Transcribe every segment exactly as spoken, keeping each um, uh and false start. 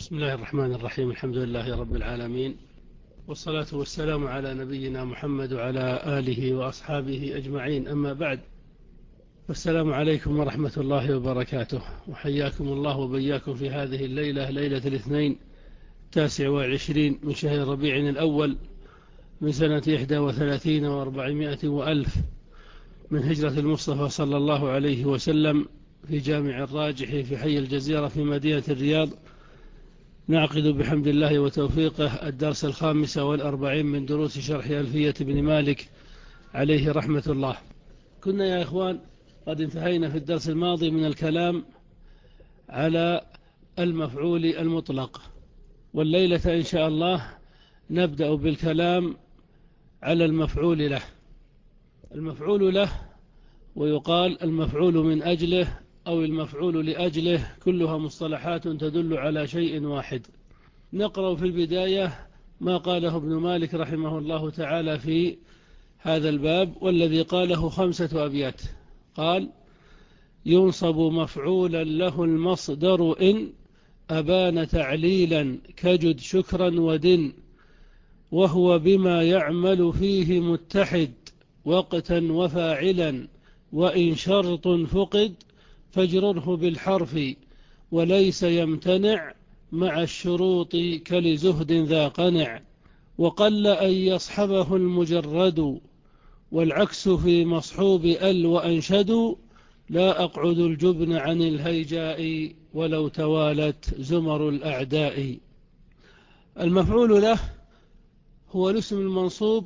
بسم الله الرحمن الرحيم. الحمد لله رب العالمين، والصلاة والسلام على نبينا محمد وعلى آله وأصحابه أجمعين. أما بعد، فالسلام عليكم ورحمة الله وبركاته، وحياكم الله وبياكم في هذه الليلة، ليلة الاثنين التاسع والعشرين من شهر ربيع الأول من سنة إحدى وثلاثين وأربعمائة وألف من هجرة المصطفى صلى الله عليه وسلم، في جامع الراجح في حي الجزيرة في مدينة الرياض. نعقد بحمد الله وتوفيقه الدرس الخامس والأربعين من دروس شرح ألفية بن مالك عليه رحمة الله. كنا يا إخوان قد انتهينا في الدرس الماضي من الكلام على المفعول المطلق، والليلة إن شاء الله نبدأ بالكلام على المفعول له. المفعول له، ويقال المفعول من أجله أو المفعول لأجله، كلها مصطلحات تدل على شيء واحد. نقرأ في البداية ما قاله ابن مالك رحمه الله تعالى في هذا الباب، والذي قاله خمسة أبيات. قال: ينصب مفعولا له المصدر إن أبان تعليلا كجد شكرا ودن، وهو بما يعمل فيه متحد وقتا وفاعلا، وإن شرط فقد فاجرره بالحرف، وليس يمتنع مع الشروط كلزهد ذا قنع، وقل أن يصحبه المجرد، والعكس في مصحوب أل وأنشد، لا أقعد الجبن عن الهيجاء ولو توالت زمر الأعداء. المفعول له هو الاسم المنصوب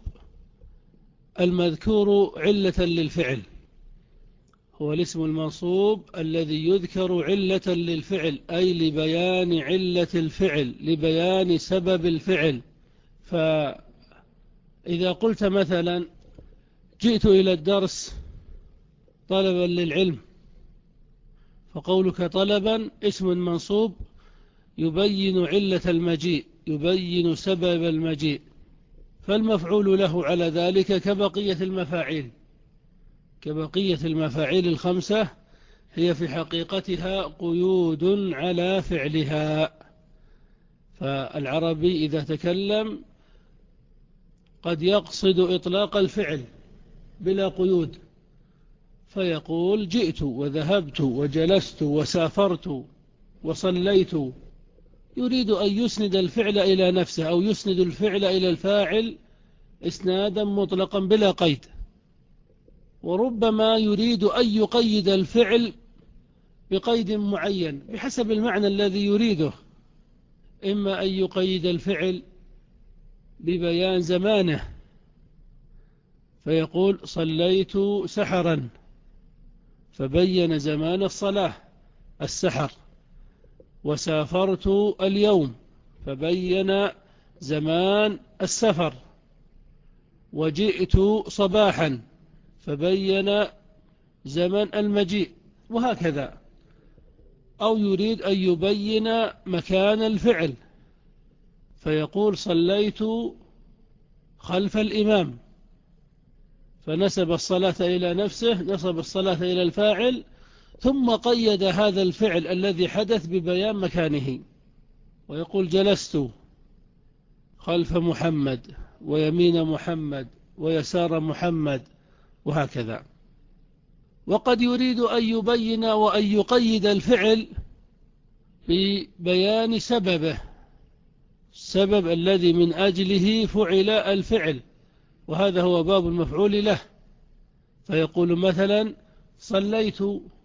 المذكور علة للفعل، هو الاسم المنصوب الذي يذكر علة للفعل، أي لبيان علة الفعل، لبيان سبب الفعل. فإذا قلت مثلا: جئت إلى الدرس طلبا للعلم، فقولك طلبا اسم منصوب يبين علة المجيء، يبين سبب المجيء، فالمفعول له على ذلك كبقية المفاعيل، كبقية المفاعيل الخمسة، هي في حقيقتها قيود على فعلها. فالعربي إذا تكلم قد يقصد إطلاق الفعل بلا قيود، فيقول: جئت وذهبت وجلست وسافرت وصليت، يريد أن يسند الفعل إلى نفسه، أو يسند الفعل إلى الفاعل إسنادا مطلقا بلا قيد. وربما يريد أن يقيد الفعل بقيد معين بحسب المعنى الذي يريده، إما أن يقيد الفعل ببيان زمانه، فيقول: صليت سحرا، فبين زمان الصلاة السحر، وسافرت اليوم، فبين زمان السفر، وجئت صباحا، فبين زمن المجيء، وهكذا. أو يريد أن يبين مكان الفعل، فيقول: صليت خلف الإمام، فنسب الصلاة إلى نفسه، نسب الصلاة إلى الفاعل، ثم قيد هذا الفعل الذي حدث ببيان مكانه، ويقول: جلست خلف محمد، ويمين محمد، ويسار محمد، وهكذا. وقد يريد أن يبين وأن يقيد الفعل ببيان سببه، السبب الذي من أجله فعل الفعل، وهذا هو باب المفعول له. فيقول مثلا: صليت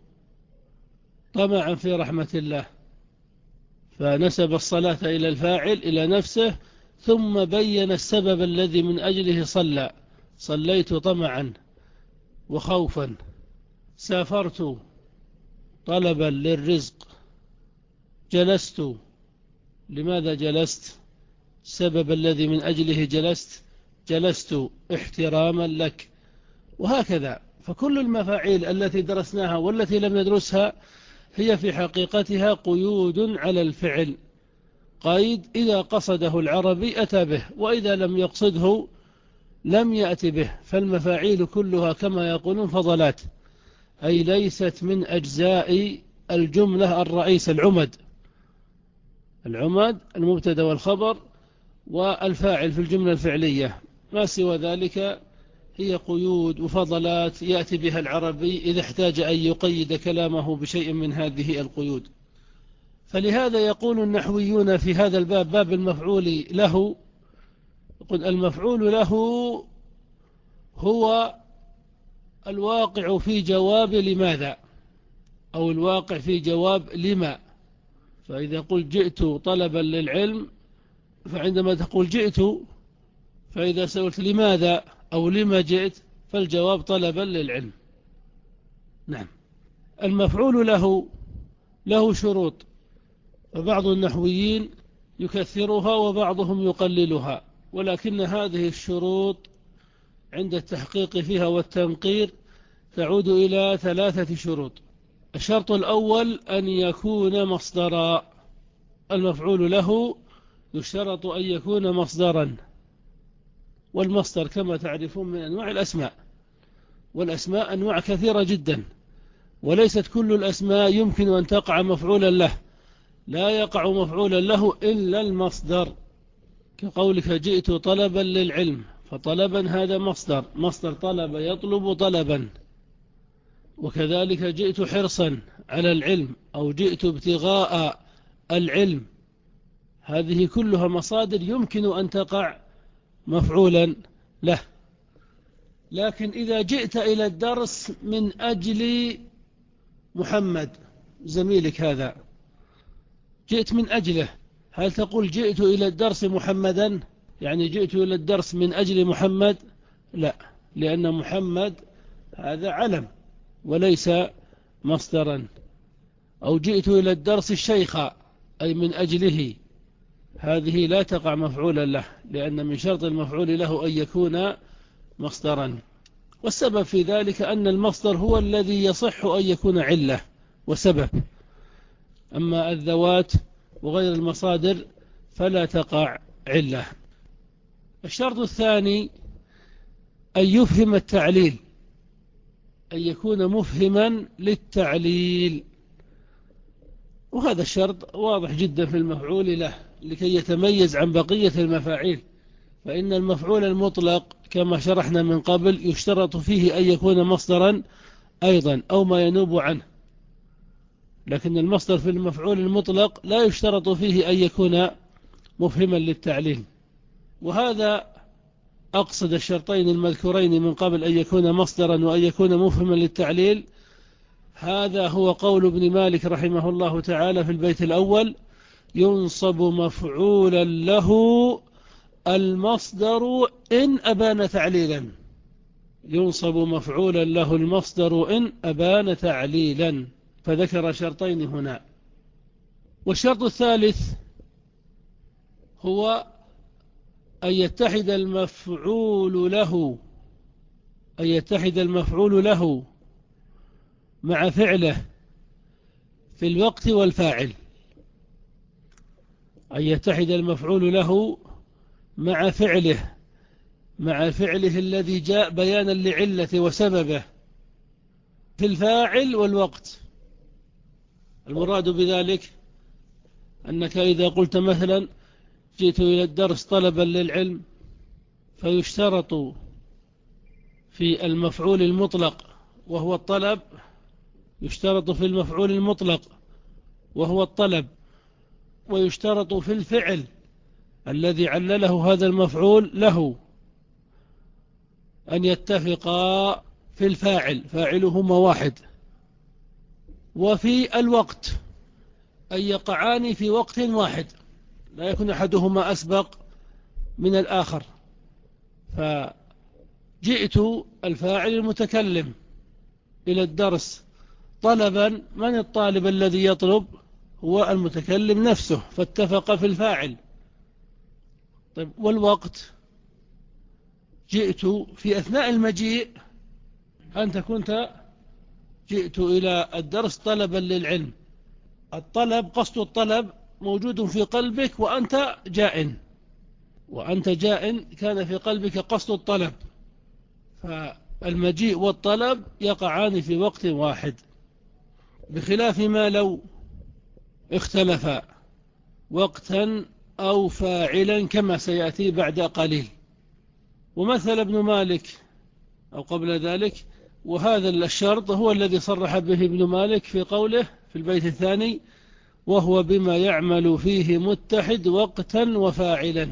طمعا في رحمة الله، فنسب الصلاة إلى الفاعل إلى نفسه، ثم بين السبب الذي من أجله صلى: صليت طمعا وخوفا، سافرت طلبا للرزق، جلست. لماذا جلست؟ السبب الذي من أجله جلست: جلست احتراما لك، وهكذا. فكل المفاعيل التي درسناها والتي لم ندرسها هي في حقيقتها قيود على الفعل، قيد إذا قصده العربي أتى به، وإذا لم يقصده لم يأتي به. فالمفاعيل كلها كما يقولون فضلات، أي ليست من أجزاء الجملة الرئيس العمد. العمد المبتدأ والخبر والفاعل في الجملة الفعلية، ما سوى ذلك هي قيود وفضلات يأتي بها العربي إذا احتاج أن يقيد كلامه بشيء من هذه القيود. فلهذا يقول النحويون في هذا الباب، باب المفعول له، يقول المفعول له هو الواقع في جواب لماذا، أو الواقع في جواب لما. فإذا قلت جئت طلبا للعلم، فعندما تقول جئت، فإذا سألت لماذا أو لما جئت، فالجواب طلبا للعلم. نعم. المفعول له له شروط، فبعض النحويين يكثرها وبعضهم يقللها، ولكن هذه الشروط عند التحقيق فيها والتنقير تعود إلى ثلاثة شروط. الشرط الأول أن يكون مصدرا، المفعول له يشترط أن يكون مصدرا، والمصدر كما تعرفون من أنواع الأسماء، والأسماء أنواع كثيرة جدا، وليست كل الأسماء يمكن أن تقع مفعولا له، لا يقع مفعولا له إلا المصدر، كقولك جئت طلبا للعلم، فطلبا هذا مصدر، مصدر طلب يطلب طلبا. وكذلك جئت حرصا على العلم، أو جئت ابتغاء العلم، هذه كلها مصادر يمكن أن تقع مفعولا له. لكن إذا جئت إلى الدرس من أجل محمد زميلك هذا، جئت من أجله، هل تقول جئت إلى الدرس محمدا، يعني جئت إلى الدرس من أجل محمد؟ لا، لأن محمد هذا علم وليس مصدرا. أو جئت إلى الدرس الشيخ أي من أجله، هذه لا تقع مفعولا له، لأن من شرط المفعول له أن يكون مصدرا. والسبب في ذلك أن المصدر هو الذي يصح أن يكون علة وسبب، أما الذوات وغير المصادر فلا تقع علة. الشرط الثاني أن يفهم التعليل، أن يكون مفهما للتعليل، وهذا الشرط واضح جدا في المفعول له لكي يتميز عن بقية المفاعيل. فإن المفعول المطلق كما شرحنا من قبل يشترط فيه أن يكون مصدرا أيضا أو ما ينوب عنه، لكن المصدر في المفعول المطلق لا يشترط فيه أن يكون مفهما للتعليل. وهذا أقصد الشرطين المذكورين من قبل، أن يكون مصدرا وأن يكون مفهما للتعليل. هذا هو قول ابن مالك رحمه الله تعالى في البيت الأول: ينصب مفعولا له المصدر إن أبان تعليلا. ينصب مفعولا له المصدر إن أبان تعليلا، فذكر شرطين هنا. والشرط الثالث هو أن يتحد المفعول له أن يتحد المفعول له مع فعله في الوقت والفاعل. أن يتحد المفعول له مع فعله مع فعله الذي جاء بيانا لعلة وسببه في الفاعل والوقت. المراد بذلك أنك إذا قلت مثلا جئت إلى الدرس طلبا للعلم، فيشترط في المفعول المطلق وهو الطلب يشترط في المفعول المطلق وهو الطلب ويشترط في الفعل الذي علله هذا المفعول له أن يتفقا في الفاعل، فاعلهما واحد، وفي الوقت أن يقعان في وقت واحد، لا يكون أحدهما أسبق من الآخر. فجئت الفاعل المتكلم إلى الدرس طلبا، من الطالب الذي يطلب؟ هو المتكلم نفسه، فاتفق في الفاعل. طيب والوقت؟ جئت في أثناء المجيء، أنت كنت جئت إلى الدرس طلبا للعلم، الطلب قصد الطلب موجود في قلبك وأنت جاء وأنت جاء كان في قلبك قصد الطلب، فالمجيء والطلب يقعان في وقت واحد، بخلاف ما لو اختلفا وقتا أو فاعلا كما سيأتي بعد قليل. ومثل ابن مالك أو قبل ذلك، وهذا الشرط هو الذي صرح به ابن مالك في قوله في البيت الثاني: وهو بما يعمل فيه متحد وقتا وفاعلا.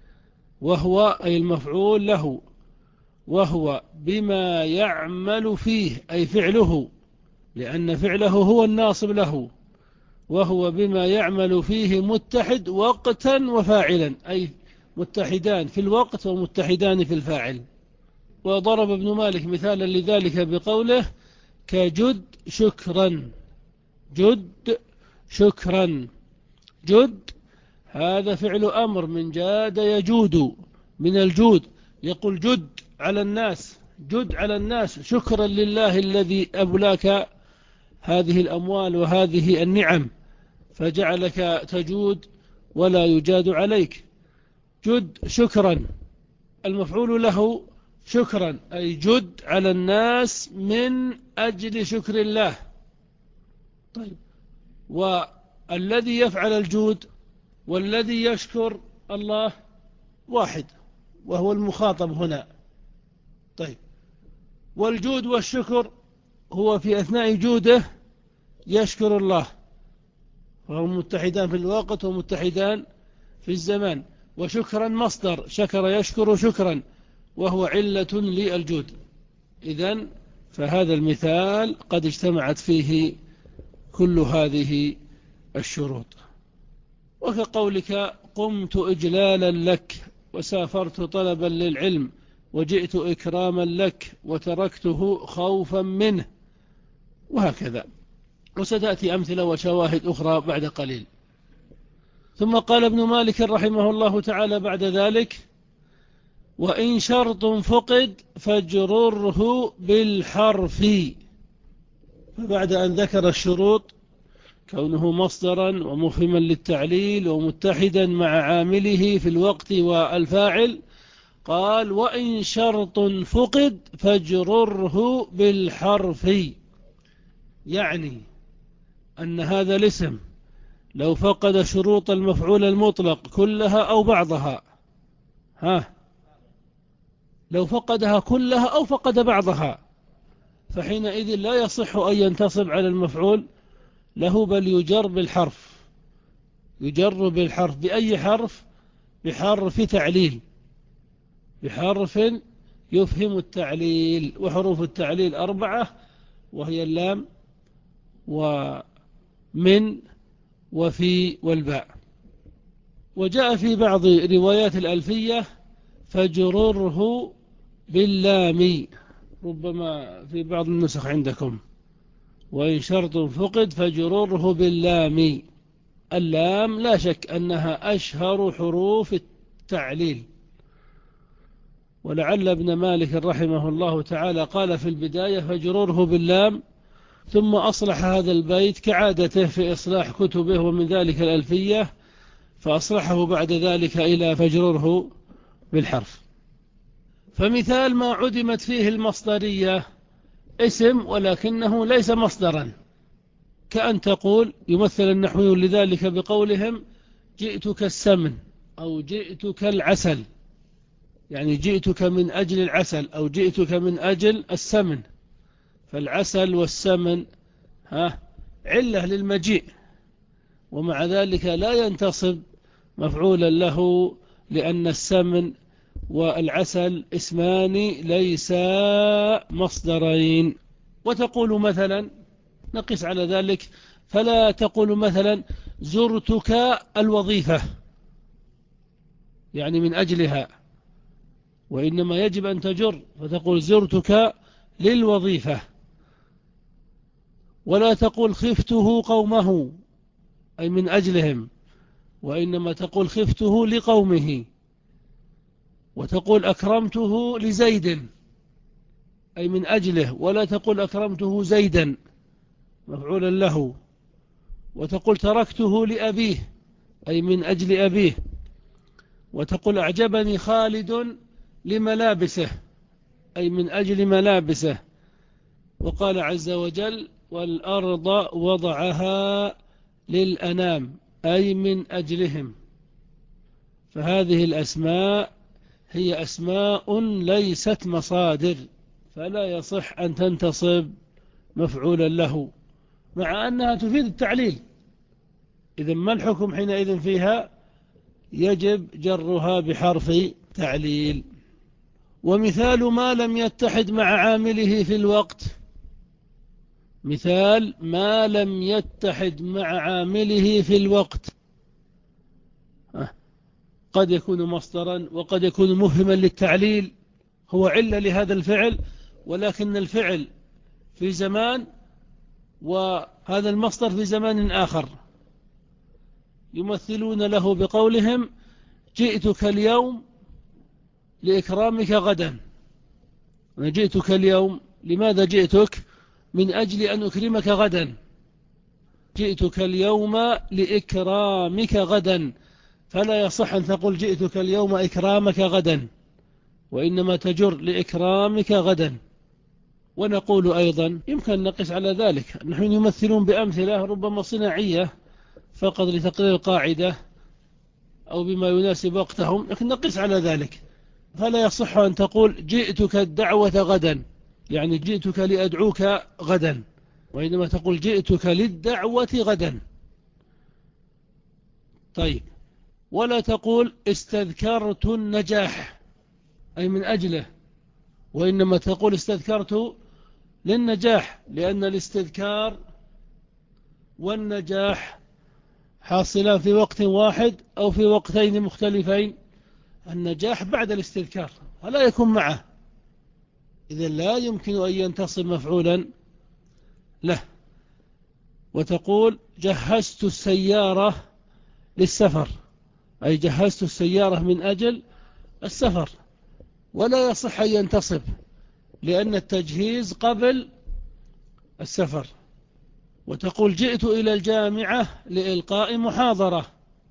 وهو أي المفعول له، وهو بما يعمل فيه أي فعله، لأن فعله هو الناصب له. وهو بما يعمل فيه متحد وقتا وفاعلا، أي متحدان في الوقت ومتحدان في الفاعل. وضرب ابن مالك مثالا لذلك بقوله: كجد شكرا. جد شكرا. جد هذا فعل أمر من جاد يجود، من الجود. يقول جد على الناس، جد على الناس شكرا لله الذي أبلاك هذه الأموال وهذه النعم، فجعلك تجود ولا يجاد عليك. جد شكرا، المفعول له شكرا، أي جد على الناس من أجل شكر الله. طيب، والذي يفعل الجود والذي يشكر الله واحد، وهو المخاطب هنا. طيب، والجود والشكر هو في أثناء جوده يشكر الله، وهم متحدان في الوقت ومتحدان في الزمان. وشكرا مصدر شكر يشكر شكرا، وهو علة للجود. إذن فهذا المثال قد اجتمعت فيه كل هذه الشروط. وكقولك: قمت إجلالا لك، وسافرت طلبا للعلم، وجئت إكراما لك، وتركته خوفا منه، وهكذا. وستأتي أمثلة وشواهد أخرى بعد قليل. ثم قال ابن مالك رحمه الله تعالى بعد ذلك: وإن شرط فقد فاجرره بالحرف. فبعد أن ذكر الشروط كونه مصدرا ومفهما للتعليل ومتحدا مع عامله في الوقت والفاعل، قال: وإن شرط فقد فاجرره بالحرف. يعني أن هذا الاسم لو فقد شروط المفعول المطلق كلها أو بعضها، ها لو فقدها كلها أو فقد بعضها، فحينئذ لا يصح أن ينتصب على المفعول له، بل يجر بالحرف. يجر بالحرف. بأي حرف؟ بحرف تعليل، بحرف يفهم التعليل. وحروف التعليل أربعة، وهي اللام ومن وفي والباء. وجاء في بعض روايات الألفية: فاجرره باللام، ربما في بعض النسخ عندكم: وإن شرط فقد فاجرره باللام. اللام لا شك أنها أشهر حروف التعليل، ولعل ابن مالك رحمه الله تعالى قال في البداية: فاجرره باللام، ثم أصلح هذا البيت كعادته في إصلاح كتبه، ومن ذلك الألفية، فأصلحه بعد ذلك إلى فاجرره بالحرف. فمثال ما عدمت فيه المصدرية: اسم ولكنه ليس مصدرا، كأن تقول، يمثل النحويون لذلك بقولهم: جئتك السمن، أو جئتك العسل، يعني جئتك من أجل العسل، أو جئتك من أجل السمن. فالعسل والسمن ها علة للمجيء، ومع ذلك لا ينتصب مفعولا له، لأن السمن والعسل اسمان ليسا مصدرين. وتقول مثلا، نقس على ذلك، فلا تقول مثلا: زرتك الوظيفة، يعني من أجلها، وإنما يجب أن تجر فتقول: زرتك للوظيفة. ولا تقول: خفته قومه، أي من أجلهم، وإنما تقول: خفته لقومه. وتقول: أكرمته لزيد، أي من أجله، ولا تقول: أكرمته زيدا مفعولا له. وتقول: تركته لأبيه، أي من أجل أبيه. وتقول: أعجبني خالد لملابسه، أي من أجل ملابسه. وقال عز وجل: والأرض وضعها للأنام، أي من أجلهم. فهذه الأسماء هي أسماء ليست مصادر، فلا يصح أن تنتصب مفعولا له، مع أنها تفيد التعليل. إذن ما الحكم حينئذ فيها؟ يجب جرها بحرف تعليل. ومثال ما لم يتحد مع عامله في الوقت، مثال ما لم يتحد مع عامله في الوقت، قد يكون مصدرا وقد يكون مفهما للتعليل، هو علة لهذا الفعل، ولكن الفعل في زمان وهذا المصدر في زمان آخر. يمثلون له بقولهم جئتك اليوم لإكرامك غدا. أنا جئتك اليوم، لماذا جئتك؟ من أجل أن أكرمك غدا. جئتك اليوم لإكرامك غدا، فلا يصح أن تقول جئتك اليوم إكرامك غدا، وإنما تجر لإكرامك غدا. ونقول أيضا يمكن أن نقس على ذلك، نحن يمثلون بأمثلة ربما صناعية فقط لتقرير القاعدة أو بما يناسب وقتهم، لكن نقس على ذلك. فلا يصح أن تقول جئتك الدعوة غدا، يعني جئتك لأدعوك غدا، وإنما تقول جئتك للدعوة غدا. طيب، ولا تقول استذكرت النجاح أي من أجله، وإنما تقول استذكرت للنجاح، لأن الاستذكار والنجاح حاصلان في وقت واحد أو في وقتين مختلفين. النجاح بعد الاستذكار ولا يكون معه، إذا لا يمكن أن ينتصب مفعولا له. وتقول جهزت السيارة للسفر، أي جهزت السيارة من أجل السفر، ولا يصح أن ينتصب لأن التجهيز قبل السفر. وتقول جئت إلى الجامعة لإلقاء محاضرة،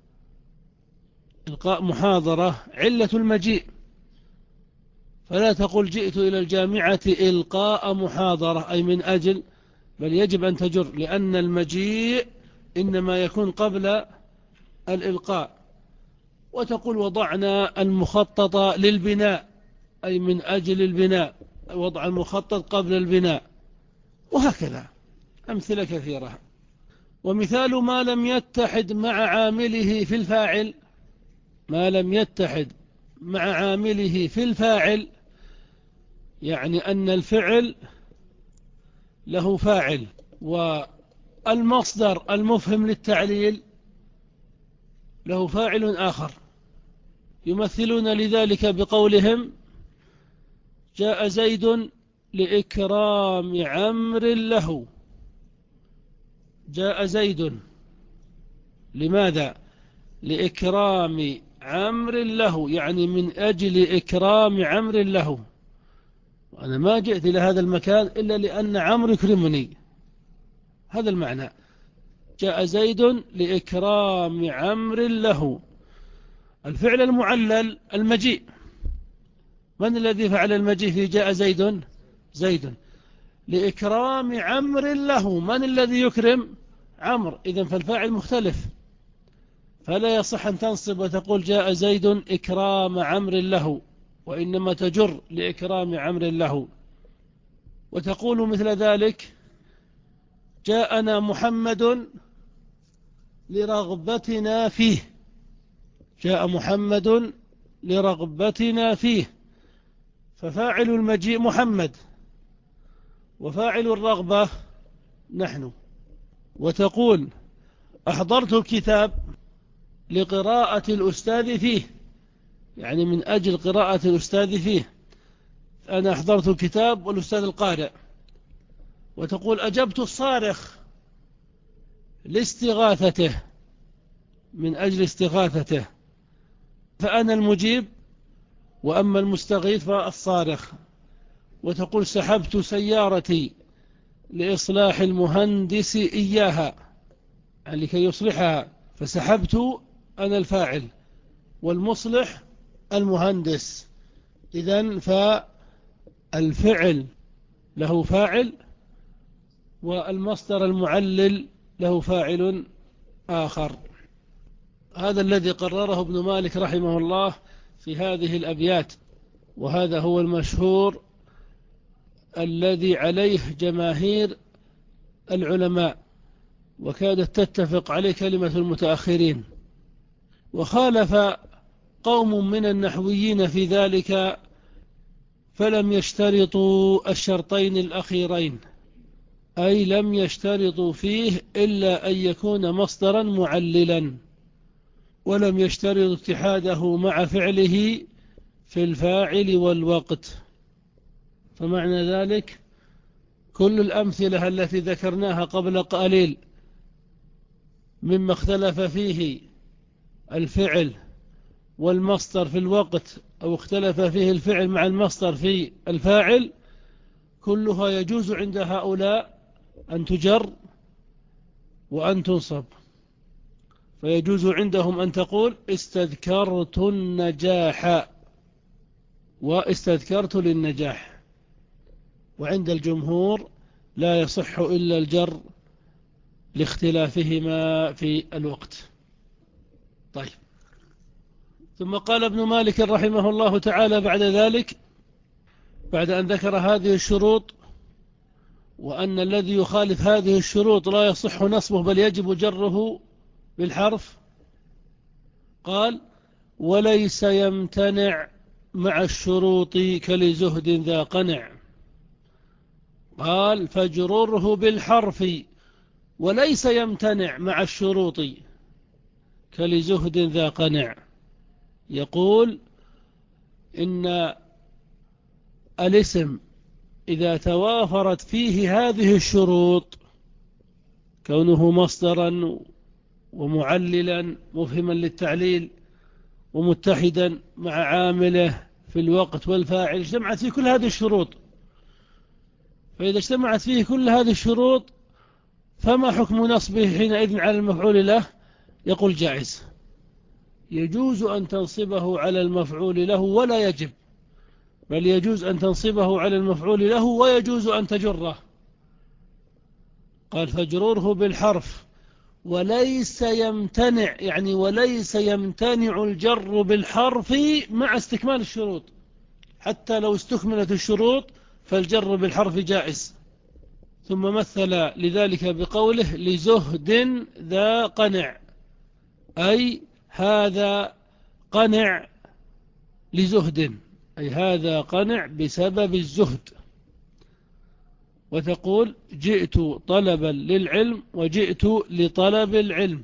إلقاء محاضرة علة المجيء، فلا تقول جئت إلى الجامعة إلقاء محاضرة أي من أجل، بل يجب أن تجر، لأن المجيء إنما يكون قبل الإلقاء. وتقول وضعنا المخطط للبناء أي من أجل البناء، وضع المخطط قبل البناء، وهكذا أمثلة كثيرة. ومثال ما لم يتحد مع عامله في الفاعل، ما لم يتحد مع عامله في الفاعل يعني أن الفعل له فاعل، والمصدر المفهم للتعليل له فاعل آخر. يمثلون لذلك بقولهم جاء زيد لإكرام عمر له. جاء زيد لماذا؟ لإكرام عمر له، يعني من أجل إكرام عمر له. وأنا ما جئت إلى هذا المكان إلا لأن عمر يكرمني، هذا المعنى. جاء زيد لإكرام عمر له. الفعل المعلل المجيء، من الذي فعل المجيء في جاء زيد؟ زيد. لإكرام عمر له، من الذي يكرم؟ عمر. إذن فالفاعل مختلف، فلا يصح أن تنصب وتقول جاء زيد إكرام عمر له، وإنما تجر لإكرام عمر له. وتقول مثل ذلك جاءنا محمد لرغبتنا فيه. جاء محمد لرغبتنا فيه، ففاعل المجيء محمد، وفاعل الرغبة نحن. وتقول أحضرت الكتاب لقراءة الأستاذ فيه، يعني من أجل قراءة الأستاذ فيه، أنا أحضرت الكتاب والأستاذ القارئ. وتقول أجبت الصارخ لاستغاثته، من أجل استغاثته، فأنا المجيب، وأما المستغيث فالصارخ. وتقول سحبت سيارتي لإصلاح المهندس إياها، يعني لكي يصلحها، فسحبت أنا الفاعل والمصلح المهندس. إذن فالفعل له فاعل، والمصدر المعلل له فاعل آخر. هذا الذي قرره ابن مالك رحمه الله في هذه الأبيات، وهذا هو المشهور الذي عليه جماهير العلماء، وكادت تتفق عليه كلمة المتأخرين. وخالف قوم من النحويين في ذلك فلم يشترطوا الشرطين الأخيرين، أي لم يشترطوا فيه إلا أن يكون مصدرا معللا، ولم يشترط اتحاده مع فعله في الفاعل والوقت. فمعنى ذلك كل الأمثلة التي ذكرناها قبل قليل مما اختلف فيه الفعل والمصدر في الوقت، أو اختلف فيه الفعل مع المصدر في الفاعل، كلها يجوز عند هؤلاء أن تجر وأن تنصب. فيجوز عندهم أن تقول استذكرت النجاح واستذكرت للنجاح، وعند الجمهور لا يصح إلا الجر لاختلافهما في الوقت. طيب، ثم قال ابن مالك رحمه الله تعالى بعد ذلك، بعد أن ذكر هذه الشروط وأن الذي يخالف هذه الشروط لا يصح نصبه بل يجب جره بالحرف، قال وليس يمتنع مع الشروط كلزهد ذا قنع. قال فاجرره بالحرف وليس يمتنع مع الشروط كلزهد ذا قنع. يقول إن الاسم إذا توافرت فيه هذه الشروط، كونه مصدرا ومعللا مفهما للتعليل ومتحدا مع عامله في الوقت والفاعل، اجتمعت فيه كل هذه الشروط. فإذا اجتمعت فيه كل هذه الشروط فما حكم نصبه حينئذ على المفعول له؟ يقول جائز، يجوز أن تنصبه على المفعول له ولا يجب، بل يجوز أن تنصبه على المفعول له ويجوز أن تجره. قال فاجروره بالحرف وليس يمتنع، يعني وليس يمتنع الجر بالحرف مع استكمال الشروط، حتى لو استكملت الشروط فالجر بالحرف جائز. ثم مثل لذلك بقوله لزهد ذا قنع، أي هذا قنع لزهد، أي هذا قنع بسبب الزهد. وتقول جئت طلبا للعلم وجئت لطلب العلم،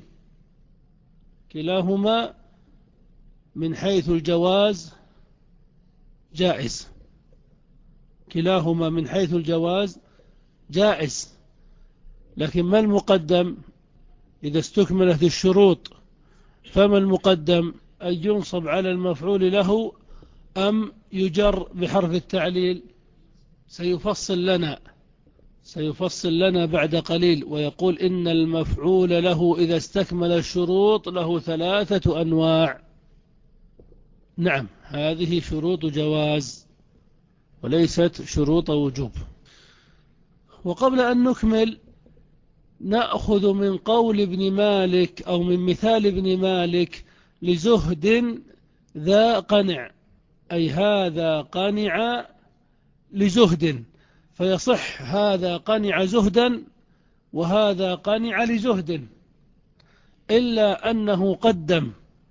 كلاهما من حيث الجواز جائز، كلاهما من حيث الجواز جائز. لكن ما المقدم إذا استكملت الشروط؟ فما المقدم، أن ينصب على المفعول له أم يجر بحرف التعليل؟ سيفصل لنا سيفصل لنا بعد قليل ويقول إن المفعول له إذا استكمل الشروط له ثلاثة أنواع. نعم، هذه شروط جواز وليست شروط وجوب. وقبل أن نكمل نأخذ من قول ابن مالك أو من مثال ابن مالك لزهد ذا قنع، أي هذا قنع لزهد، فيصح هذا قنع زهدا وهذا قنع لزهد، إلا أنه قدم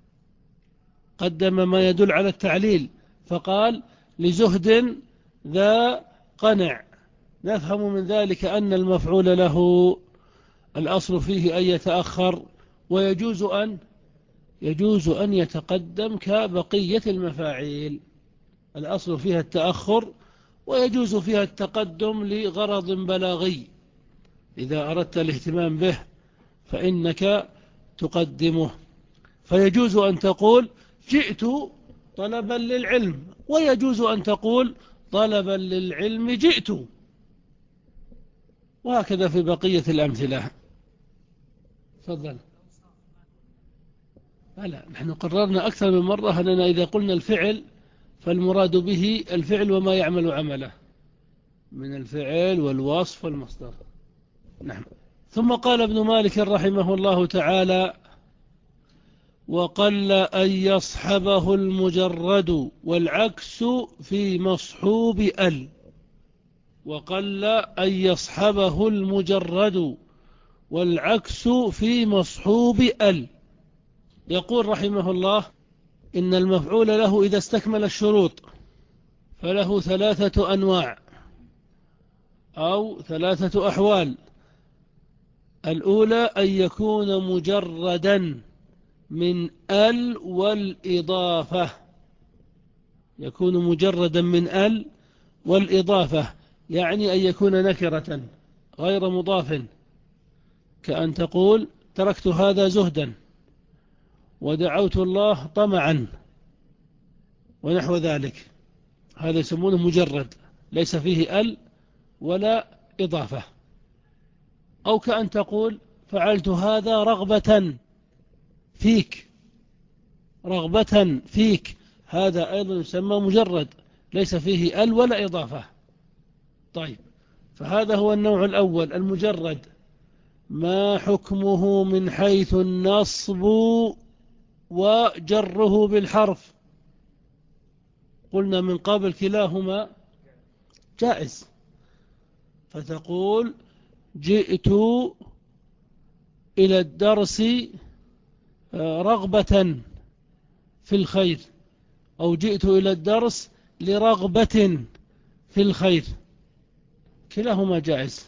قدم ما يدل على التعليل فقال لزهد ذا قنع. نفهم من ذلك أن المفعول له الأصل فيه أن يتأخر، ويجوز أن يجوز أن يتقدم كبقية المفاعيل. الأصل فيها التأخر ويجوز فيها التقدم لغرض بلاغي، إذا أردت الاهتمام به فإنك تقدمه. فيجوز أن تقول جئت طلبا للعلم، ويجوز أن تقول طلبا للعلم جئت، وهكذا في بقية الأمثلة. تفضل. لا، نحن قررنا أكثر من مرة أننا إذا قلنا الفعل فالمراد به الفعل وما يعمل عمله من الفعل والوصف والمصدر. نعم. ثم قال ابن مالك رحمه الله تعالى وقل أن يصحبه المجرد، والعكس في مصحوب ال. وقل أن يصحبه المجرد، والعكس في مصحوب ال. يقول رحمه الله: إن المفعول له إذا استكمل الشروط فله ثلاثة أنواع أو ثلاثة أحوال. الأولى أن يكون مجردا من ال والإضافة، يكون مجردا من ال والإضافة، يعني أن يكون نكرة غير مضاف، كأن تقول: تركت هذا زهدا ودعوت الله طمعا، ونحو ذلك. هذا يسمونه مجرد ليس فيه ال ولا إضافة. أو كأن تقول: فعلت هذا رغبة فيك، رغبة فيك، هذا أيضا يسمى مجرد ليس فيه ال ولا إضافة. طيب، فهذا هو النوع الأول المجرد. ما حكمه من حيث النصب وجره بالحرف؟ قلنا من قبل كلاهما جائز، فتقول: جئت إلى الدرس رغبة في الخير، أو جئت إلى الدرس لرغبة في الخير، كلاهما جائز.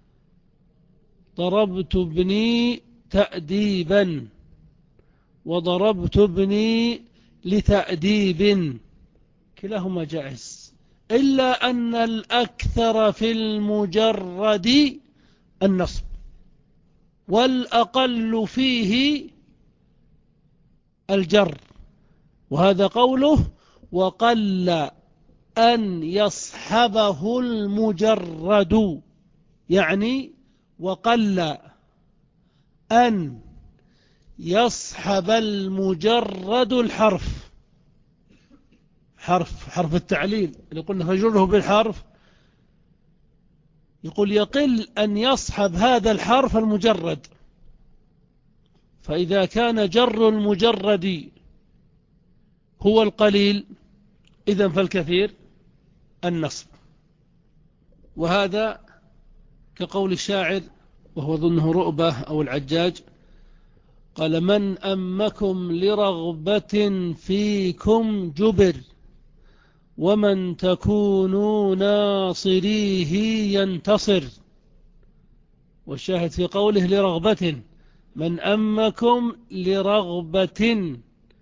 ضربت ابني تأديبا، وضربت ابني لتأديب، كلاهما جائز، إلا أن الأكثر في المجرد النصب، والأقل فيه الجر. وهذا قوله: وقل أن يصحبه المجرد، يعني وقل أن يصحب المجرد الحرف، حرف حرف التعليل اللي قلنا فجره بالحرف. يقول: يقل أن يصحب هذا الحرف المجرد. فإذا كان جر المجرد هو القليل، إذن فالكثير النصب. وهذا كقول الشاعر، وهو ظنه رؤبة أو العجاج، قال: من أمكم لرغبة فيكم جبر، ومن تكونوا ناصريه ينتصر. والشاهد في قوله لرغبة، من أمكم لرغبة،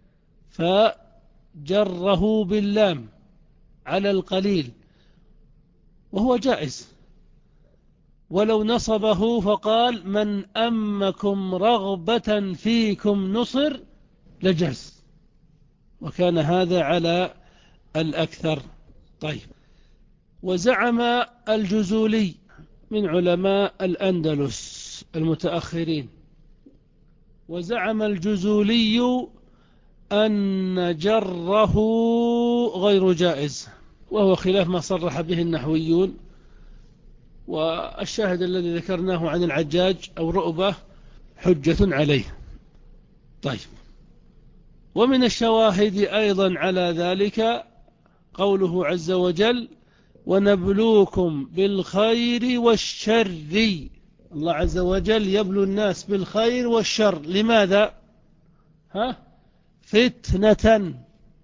فجره باللام على القليل، وهو جائز. ولو نصبه فقال: من أمكم رغبة فيكم نصر، لجاز، وكان هذا على الأكثر. طيب، وزعم الجزولي من علماء الأندلس المتأخرين، وزعم الجزولي أن جره غير جائز، وهو خلاف ما صرح به النحويون. والشاهد الذي ذكرناه عن العجاج أو رؤبة حجة عليه. طيب، ومن الشواهد أيضا على ذلك قوله عز وجل: ونبلوكم بالخير والشر. الله عز وجل يبلو الناس بالخير والشر، لماذا؟ ها؟ فتنة،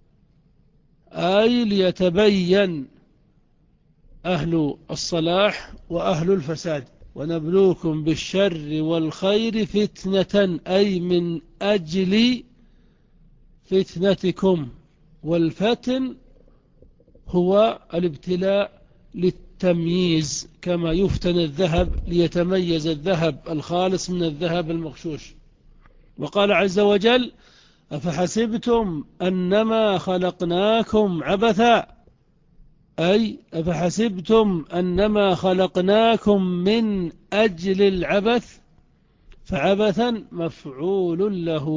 أي ليتبين أهل الصلاح وأهل الفساد. ونبلوكم بالشر والخير فتنة، أي من أجل فتنتكم. والفتن هو الابتلاء للتمييز، كما يفتن الذهب ليتميز الذهب الخالص من الذهب المغشوش. وقال عز وجل: أفحسبتم أنما خلقناكم عبثا، أي أفحسبتم أنما خلقناكم من أجل العبث، فعبثا مفعول له.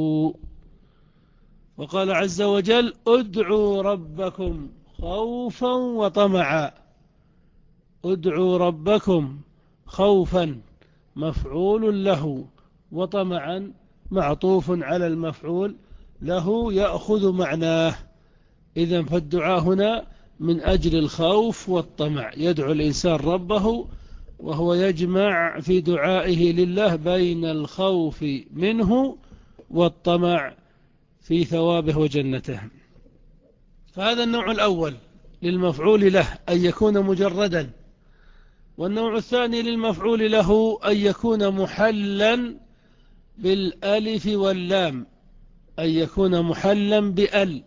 وقال عز وجل: ادعوا ربكم خوفا وطمعا. ادعوا ربكم خوفا مفعول له، وطمعا معطوف على المفعول له يأخذ معناه. إذن فالدعاء هنا من أجل الخوف والطمع، يدعو الإنسان ربه وهو يجمع في دعائه لله بين الخوف منه والطمع في ثوابه وجنته. فهذا النوع الأول للمفعول له أن يكون مجردا. والنوع الثاني للمفعول له أن يكون محلا بالألف واللام، أن يكون محلا بأل.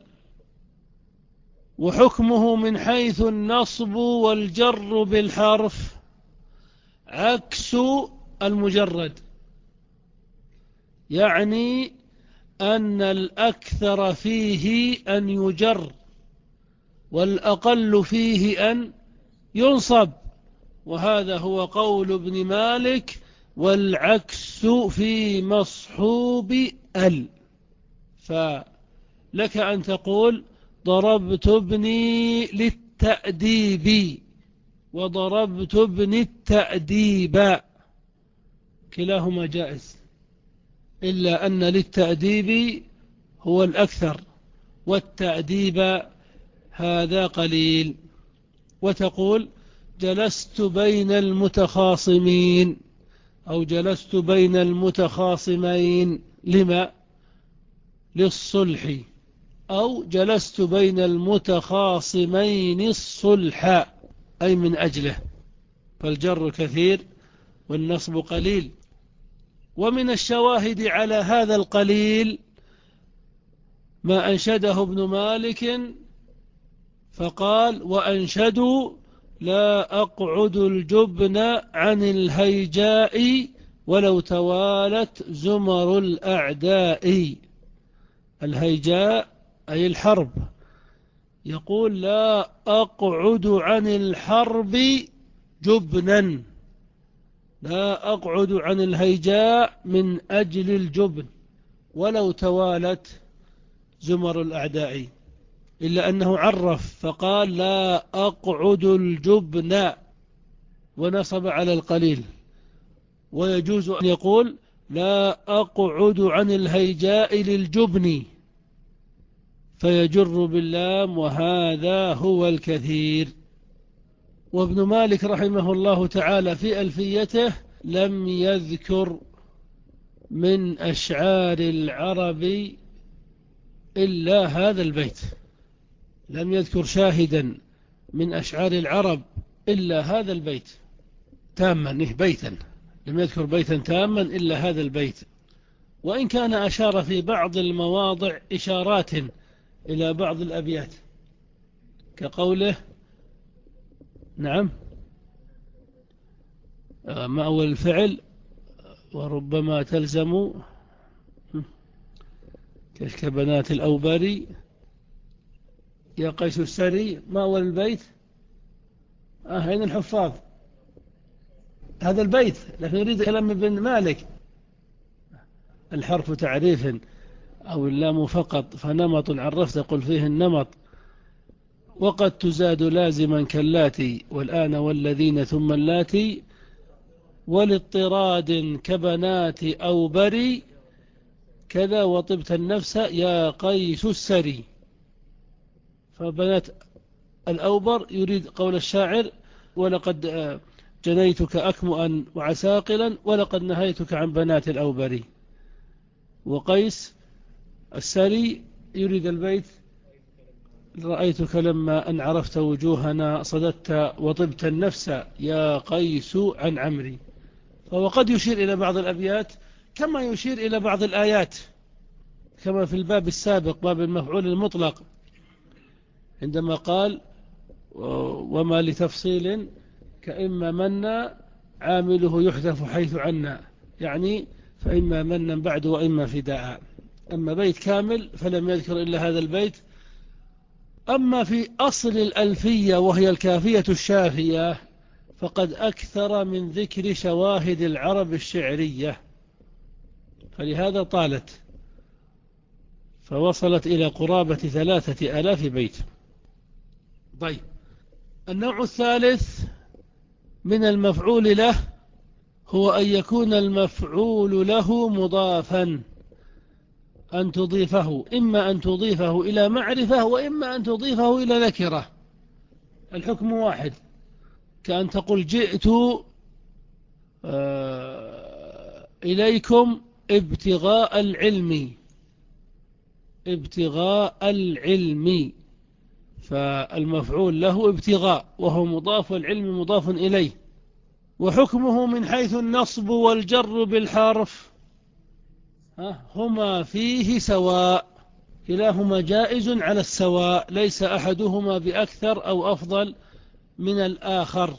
وحكمه من حيث النصب والجر بالحرف عكس المجرد، يعني أن الأكثر فيه أن يجر والأقل فيه أن ينصب، وهذا هو قول ابن مالك، والعكس في مصحوب أل. فلك أن تقول ضربت ابني للتأديب وضربت ابني التأديب، كلاهما جائز، إلا أن للتأديب هو الأكثر والتأديب هذا قليل. وتقول جلست بين المتخاصمين أو جلست بين المتخاصمين، لما؟ للصلح، أو جلست بين المتخاصمين الصلح، أي من أجله. فالجر كثير والنصب قليل. ومن الشواهد على هذا القليل ما أنشده ابن مالك فقال وأنشدوا لا أقعد الجبن عن الهيجاء ولو توالت زمر الأعداء. الهيجاء أي الحرب، يقول لا أقعد عن الحرب جبنا، لا أقعد عن الهيجاء من أجل الجبن ولو توالت زمر الأعداء، إلا أنه عرف فقال لا أقعد الجبن ونصب على القليل. ويجوز أن يقول لا أقعد عن الهيجاء للجبن فيجر باللام، وهذا هو الكثير. وابن مالك رحمه الله تعالى في ألفيته لم يذكر من أشعار العرب إلا هذا البيت، لم يذكر شاهدا من أشعار العرب إلا هذا البيت تاما، نه بيتا، لم يذكر بيتا تاما إلا هذا البيت. وإن كان أشار في بعض المواضع إشارات إلى بعض الأبيات كقوله نعم مأوى الفعل وربما تلزم كبنات الأوبري يا قيس السري. مأوى البيت آه هين الحفاظ هذا البيت، لكن يريد كلام ابن مالك. الحرف تعريف أو اللام فقط، فنمط عرفت قل فيه النمط. وقد تزاد لازما كاللاتي والآن والذين ثم اللاتي، ولاضطراد كبنات أو بري كذا وطبت النفس يا قيس السري. فبنات الأوبر يريد قول الشاعر ولقد جنيتك أكمؤا وعساقلا ولقد نهيتك عن بنات الأوبري. وقيس السري يريد البيت رأيتك لما أن عرفت وجوهنا صددت وطبت النفس يا قيس عن عمري. فهو قد يشير إلى بعض الأبيات كما يشير إلى بعض الآيات، كما في الباب السابق باب المفعول المطلق عندما قال وما لتفصيل كإما منا عامله يحذف حيث عنا، يعني فإما منا بعد وإما فداء. أما بيت كامل فلم يذكر إلا هذا البيت. أما في أصل الألفية وهي الكافية الشافية فقد أكثر من ذكر شواهد العرب الشعرية، فلهذا طالت فوصلت إلى قرابة ثلاثة آلاف بيت. طيب، النوع الثالث من المفعول له هو أن يكون المفعول له مضافا أن تضيفه، إما أن تضيفه إلى معرفة وإما أن تضيفه إلى نكرة، الحكم واحد. كأن تقول جئت إليكم ابتغاء العلم، ابتغاء العلم، فالمفعول له ابتغاء وهو مضاف، والعلم مضاف إليه. وحكمه من حيث النصب والجر بالحرف هما فيه سواء، كلاهما جائز على السواء، ليس أحدهما بأكثر أو أفضل من الآخر.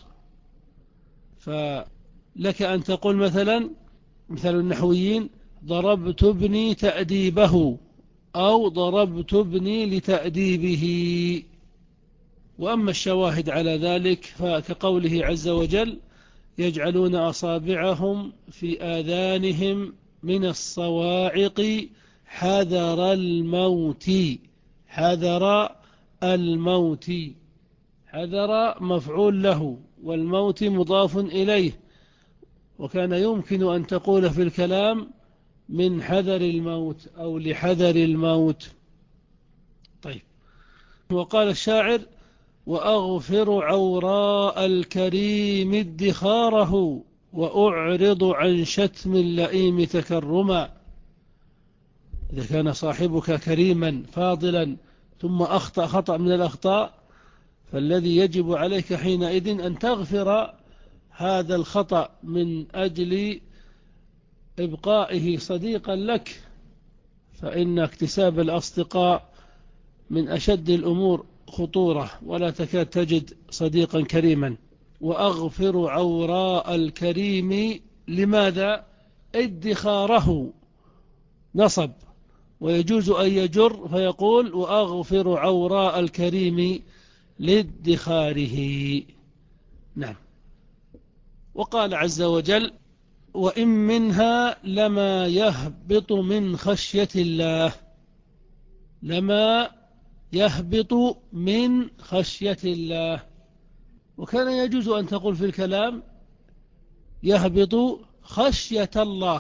فلك أن تقول مثلا مثل النحويين ضربت ابني تأديبه، أو ضربت ابني لتأديبه. وأما الشواهد على ذلك فكقوله عز وجل يجعلون أصابعهم في آذانهم من الصواعق حذر الموت، حذر الموت، حذر مفعول له والموت مضاف إليه، وكان يمكن أن تقول في الكلام من حذر الموت أو لحذر الموت. طيب، وقال الشاعر وأغفر عوراء الكريم ادخاره وأعرض عن شتم اللئيم تكرما. إذا كان صاحبك كريما فاضلا ثم أخطأ خطأ من الأخطاء، فالذي يجب عليك حينئذ أن تغفر هذا الخطأ من أجل إبقائه صديقا لك، فإن اكتساب الأصدقاء من أشد الأمور خطورة، ولا تكاد تجد صديقا كريما. وأغفر عوراء الكريم، لماذا؟ ادخاره نصب، ويجوز أن يجر فيقول وأغفر عوراء الكريم لادخاره. نعم. وقال عز وجل وإن منها لما يهبط من خشية الله، لما يهبط من خشية الله. وكان يجوز أن تقول في الكلام يهبط خشية الله،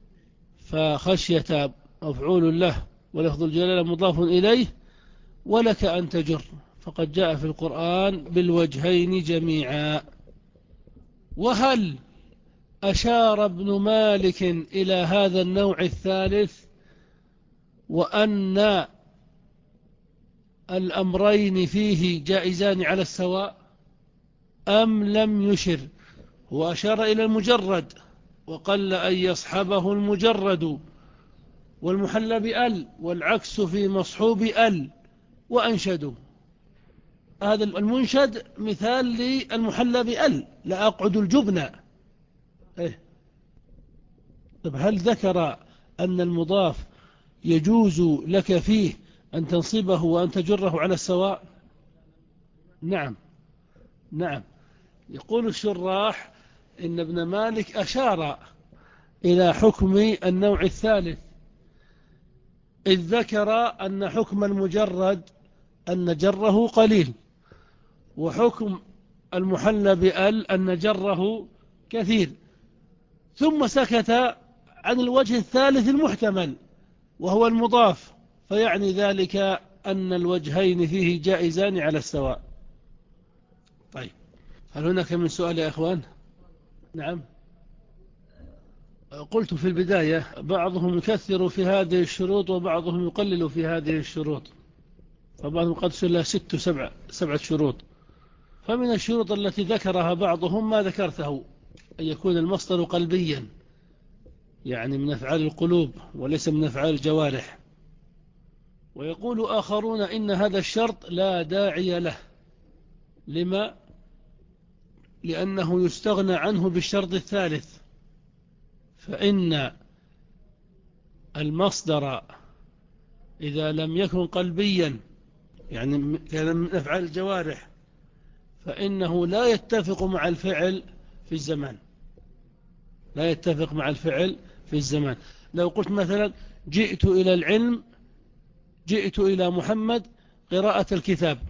فخشية مفعول له ولفظ الجلالة مضاف إليه، ولك أن تجر، فقد جاء في القرآن بالوجهين جميعا. وهل أشار ابن مالك إلى هذا النوع الثالث وأن الأمرين فيه جائزان على السواء، أم لم يشر؟ وأشار إلى المجرد، وقل أن يصحبه المجرد والمحل بأل، والعكس في مصحوب أل، وأنشدوا. هذا المنشد مثال للمحل بأل، لا أقعد الجبنة. إيه؟ طب هل ذكر أن المضاف يجوز لك فيه أن تنصبه وأن تجره على السواء؟ نعم نعم. يقول الشراح إن ابن مالك أشار إلى حكم النوع الثالث، إذ ذكر أن حكم المجرد أن جره قليل، وحكم المحل بأل أن جره كثير، ثم سكت عن الوجه الثالث المحتمل وهو المضاف، فيعني ذلك أن الوجهين فيه جائزان على السواء. طيب، هل هناك من سؤال يا أخوان؟ نعم. قلت في البداية بعضهم يكثر في هذه الشروط وبعضهم يقلل في هذه الشروط، فبعضهم قد سلها ست سبع سبعة شروط. فمن الشروط التي ذكرها بعضهم ما ذكرته، أن يكون المصدر قلبيا، يعني من أفعال القلوب وليس من أفعال الجوارح. ويقول آخرون إن هذا الشرط لا داعي له. لما؟ لأنه يستغنى عنه بالشرط الثالث، فإن المصدر إذا لم يكن قلبيا، يعني كان من أفعال الجوارح، فإنه لا يتفق مع الفعل في الزمان، لا يتفق مع الفعل في الزمان. لو قلت مثلا جئت إلى العلم، جئت إلى محمد قراءة الكتاب،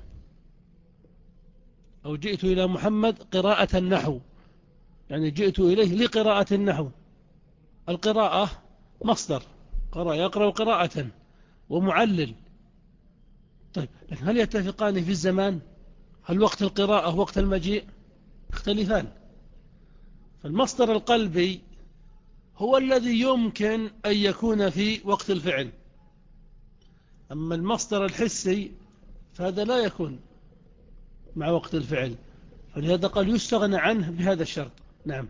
أو جئت إلى محمد قراءة النحو، يعني جئت إليه لقراءة النحو. القراءة مصدر قرأ يقرأ قراءة ومعلل. طيب لكن هل يتفقان في الزمان؟ هل وقت القراءة وقت المجيء؟ يختلفان. فالمصدر القلبي هو الذي يمكن أن يكون في وقت الفعل، أما المصدر الحسي فهذا لا يكون مع وقت الفعل، فلهذا قال يستغنى عنه بهذا الشرط. نعم.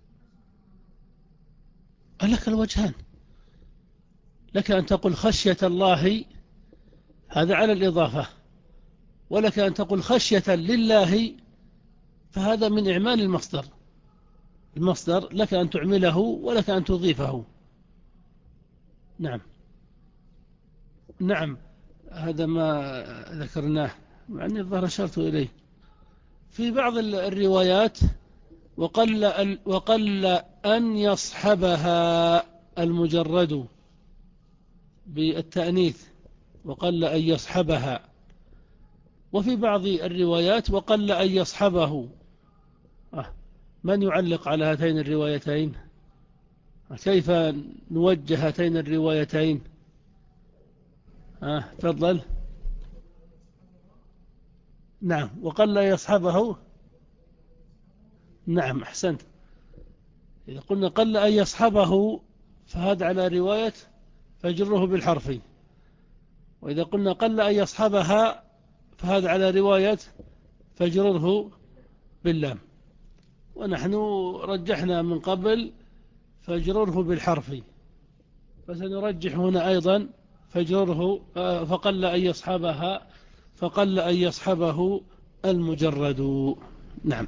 لك الوجهان، لك أن تقول خشية الله، هذا على الإضافة، ولك أن تقول خشية لله، فهذا من إعمال المصدر. المصدر لك أن تعمله ولك أن تضيفه. نعم نعم، هذا ما ذكرناه مع أني الظاهر أشرت إليه في بعض الروايات. وقل, وقل أن يصحبها المجرد بالتأنيث، وقل أن يصحبها. وفي بعض الروايات وقل أن يصحبه. آه. من يعلق على هاتين الروايتين؟ كيف نوجه هاتين الروايتين؟ آه. تفضل. نعم، وقل أن يصحبه. نعم أحسنت. إذا قلنا قل أن يصحبه فهذا على رواية فجره بالحرف، وإذا قلنا قل أن يصحبها فهذا على رواية فجره باللام. ونحن رجحنا من قبل فجره بالحرف، فسنرجح هنا أيضا فجره فقل أن يصحبها فقل أن يصحبه المجرد. نعم،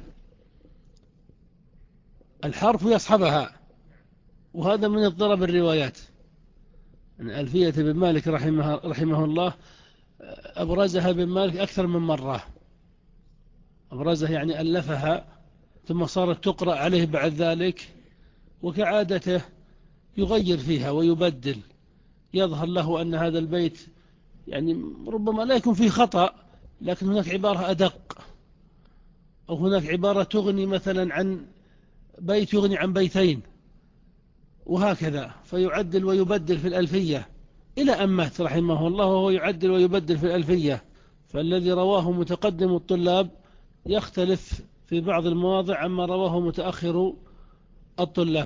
الحرف يصحبها، وهذا من اضطراب الروايات. ألفية بن مالك رحمه, رحمه الله أبرزها بن مالك أكثر من مرة، أبرزها يعني ألفها ثم صارت تقرأ عليه بعد ذلك، وكعادته يغير فيها ويبدل. يظهر له أن هذا البيت يعني ربما لا يكون فيه خطأ، لكن هناك عبارة أدق، أو هناك عبارة تغني مثلا عن بيت يغني عن بيتين، وهكذا، فيعدل ويبدل في الألفية إلى أن مات رحمه الله وهو يعدل ويبدل في الألفية. فالذي رواه متقدم الطلاب يختلف في بعض المواضع عما رواه متأخر الطلاب.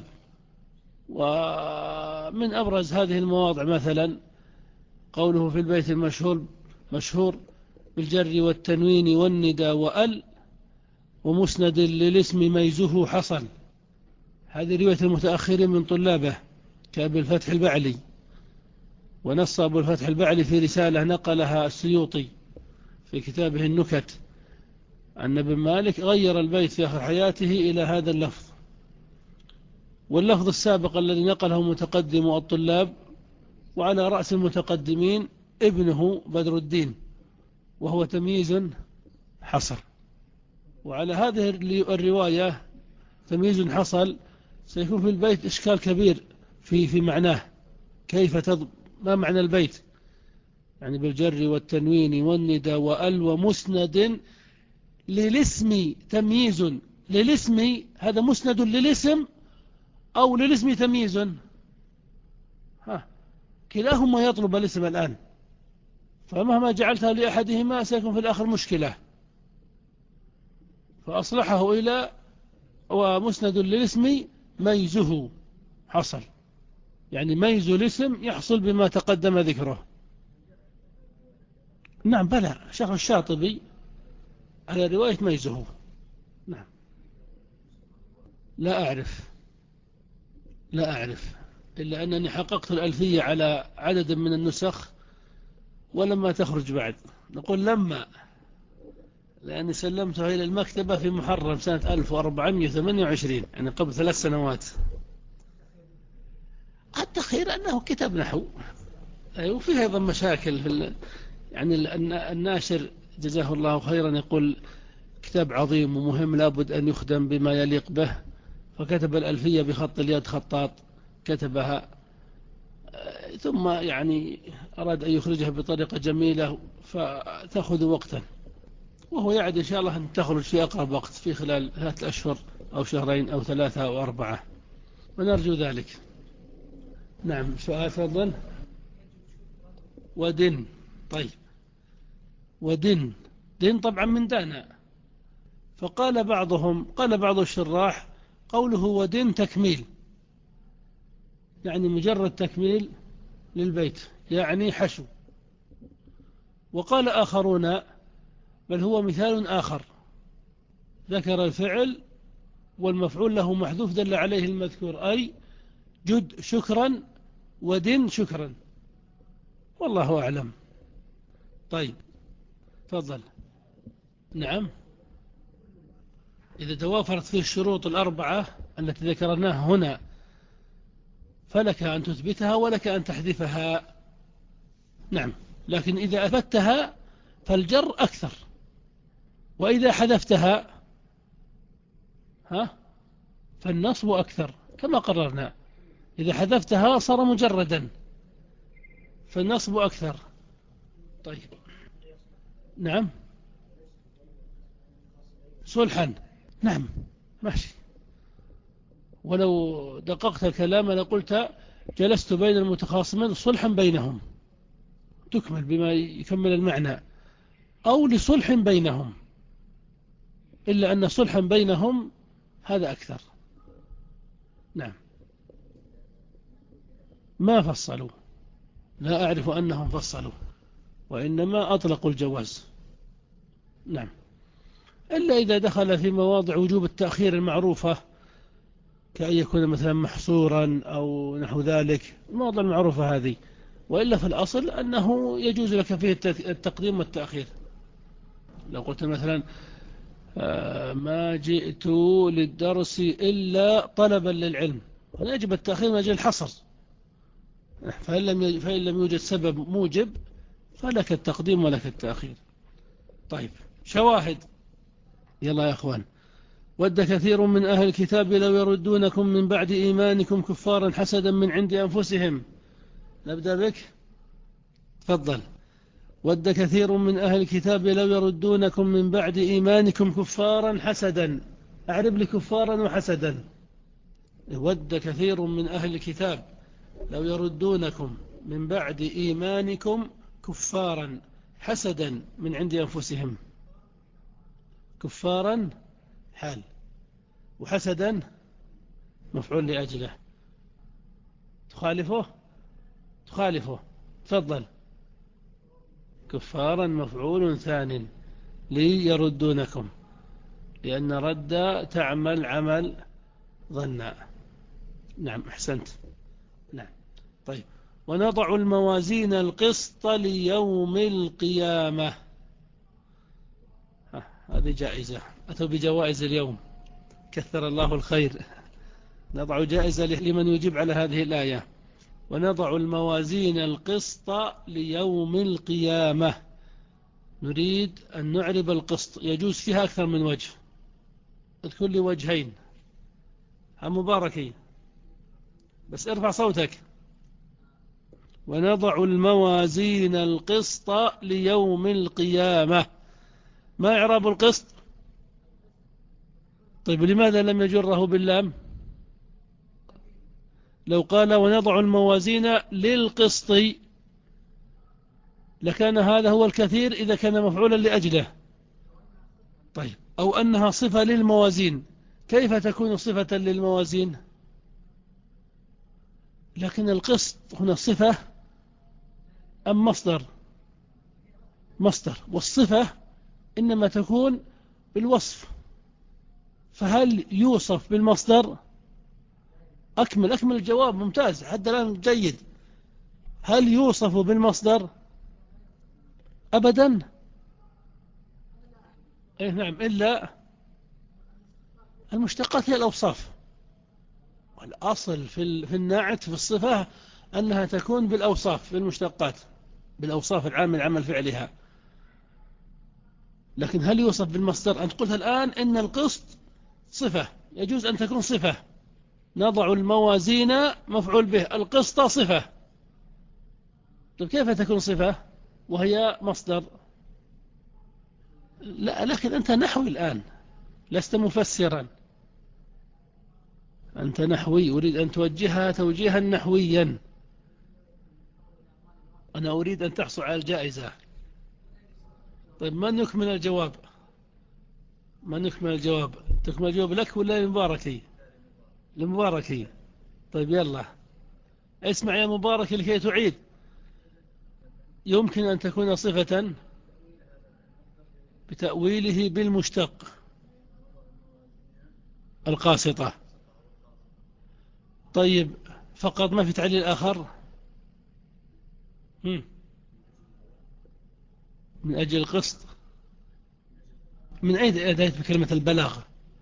ومن أبرز هذه المواضع مثلا قوله في البيت المشهور مشهور بالجر والتنوين والندى وأل ومسند للاسم ميزه حصل. هذه رواية المتأخرين من طلابه كأبي الفتح البعلي. ونص أبو الفتح البعلي في رسالة نقلها السيوطي في كتابه النكت أن ابن مالك غير البيت في آخر حياته إلى هذا اللفظ. واللفظ السابق الذي نقله متقدم الطلاب وعلى رأس المتقدمين ابنه بدر الدين، وهو تمييز حصل. وعلى هذه الرواية تمييز حصل سيكون في البيت إشكال كبير في في معناه. كيف تض... ما معنى البيت؟ يعني بالجر والتنوين والندى وأل ومسند للاسم تمييز. للاسم هذا مسند للاسم أو للاسم تمييز؟ ها، كلاهما يطلب الاسم الآن، فمهما جعلتها لأحدهما سيكون في الآخر مشكلة. فأصلحه إلى ومسند للاسم ميزه حصل، يعني ميز الاسم يحصل بما تقدم ذكره. نعم بلى، شيخ الشاطبي على رواية ميزه. نعم، لا أعرف لا أعرف إلا أنني حققت الألفية على عدد من النسخ ولما تخرج بعد. نقول لما، لأني سلمتها إلى المكتبة في محرم سنة ألف وأربعمائة وثمانية وعشرين، يعني قبل ثلاث سنوات. التخير أنه كتاب نحو، وفيه أيضا مشاكل في ال... يعني الناشر جزاه الله خيرا يقول كتاب عظيم ومهم لابد أن يخدم بما يليق به، فكتب الألفية بخط اليد خطاط كتبها، ثم يعني أراد أن يخرجها بطريقة جميلة فتأخذ وقتا، وهو يعد إن شاء الله أن تخرج في أقرب وقت في خلال ثلاثة أشهر أو شهرين أو ثلاثة أو أربعة، ونرجو ذلك. نعم سؤال تفضل. ودن. طيب ودن، دن طبعا من دانا. فقال بعضهم، قال بعض الشراح قوله ودن تكميل، يعني مجرد تكميل للبيت، يعني حشو. وقال آخرون بل هو مثال آخر، ذكر الفعل والمفعول له محذوف دل عليه المذكور، أي جد شكرا ودن شكرا، والله أعلم. طيب تفضل. نعم إذا توافرت فيه الشروط الأربعة التي ذكرناها هنا فلك أن تثبتها ولك أن تحذفها. نعم، لكن إذا أثبتها فالجر أكثر، وإذا حذفتها ها فالنصب أكثر كما قررنا. إذا حذفتها صار مجردا فالنصب أكثر. طيب نعم صلحا، نعم ماشي. ولو دققت الكلام لقلت جلست بين المتخاصمين صلحا بينهم، تكمل بما يكمل المعنى، أو لصلح بينهم، إلا أن صلحا بينهم هذا أكثر. نعم ما فصلوا، لا أعرف أنهم فصلوا، وإنما أطلقوا الجواز. نعم إلا إذا دخل في مواضع وجوب التأخير المعروفة، كأن يكون مثلا محصورا أو نحو ذلك، المواضع المعروفة هذه. وإلا في الأصل أنه يجوز لك فيه التقديم والتأخير. لو قلت مثلا ما جئت للدرس إلا طلبا للعلم، هنا يجب التأخير من أجل الحصر، فإن لم فإن لم يوجد سبب موجب فلك التقديم ولك التأخير. طيب شواهد، يلا يا أخوان. ود كثير من أهل الكتاب لو يردونكم من بعد إيمانكم كفارا حسدا من عند أنفسهم. نبدأ بك، تفضل. ود كثير من أهل الكتاب لو يردونكم من بعد إيمانكم كفارا حسدا، أعرب لي كفارا وحسدا. ود كثير من أهل الكتاب لو يردونكم من بعد إيمانكم كفارا حسدا من عند أنفسهم. كفارا حال، وحسدا مفعول لأجله. تخالفه تخالفه تفضل. كفارا مفعول ثان ليردونكم، لأن رد تعمل عمل ظنا. نعم أحسنت. نعم طيب. ونضع الموازين القسط ليوم القيامة، هذه جائزة، أتوا بجوائز اليوم، كثر الله الخير. نضع جائزة لمن يجيب على هذه الآية. ونضع الموازين القسط ليوم القيامة، نريد أن نعرب القسط، يجوز فيها أكثر من وجه، اذكر لي وجهين. هم مباركين بس ارفع صوتك. ونضع الموازين القسط ليوم القيامة، ما إعراب القسط؟ طيب لماذا لم يجره باللام؟ لو قال ونضع الموازين للقسط لكان هذا هو الكثير إذا كان مفعولا لأجله. طيب أو أنها صفة للموازين، كيف تكون صفة للموازين؟ لكن القسط هنا صفة أم مصدر؟ مصدر، والصفة إنما تكون بالوصف، فهل يوصف بالمصدر؟ أكمل أكمل الجواب، ممتاز حتى الآن جيد. هل يوصف بالمصدر؟ أبدا. أي نعم، إلا المشتقات هي الأوصاف، والأصل في في الناعت في الصفة أنها تكون بالأوصاف، بالمشتقات، بالأوصاف العامة العمل فعلها. لكن هل يوصف بالمصدر؟ أنت قلت الآن إن القسط صفة، يجوز أن تكون صفة. نضع الموازين مفعول به، القسط صفة، طيب كيف تكون صفة وهي مصدر؟ لا، لكن أنت نحوي الآن لست مفسرا. أنت نحوي، أريد أن توجهها توجيها نحويا. أنا أريد أن تحصل على الجائزة. طيب ما نكمل الجواب؟ ما نكمل الجواب؟ تكمل الجواب لك ولا لمباركي؟ لمباركي. طيب يلا اسمع يا مبارك لكي تعيد. يمكن أن تكون صفة بتأويله بالمشتق القاسطة. طيب فقط ما في تعليل آخر؟ هم. من أجل القسط. من أين أديت بكلمة البلاغ؟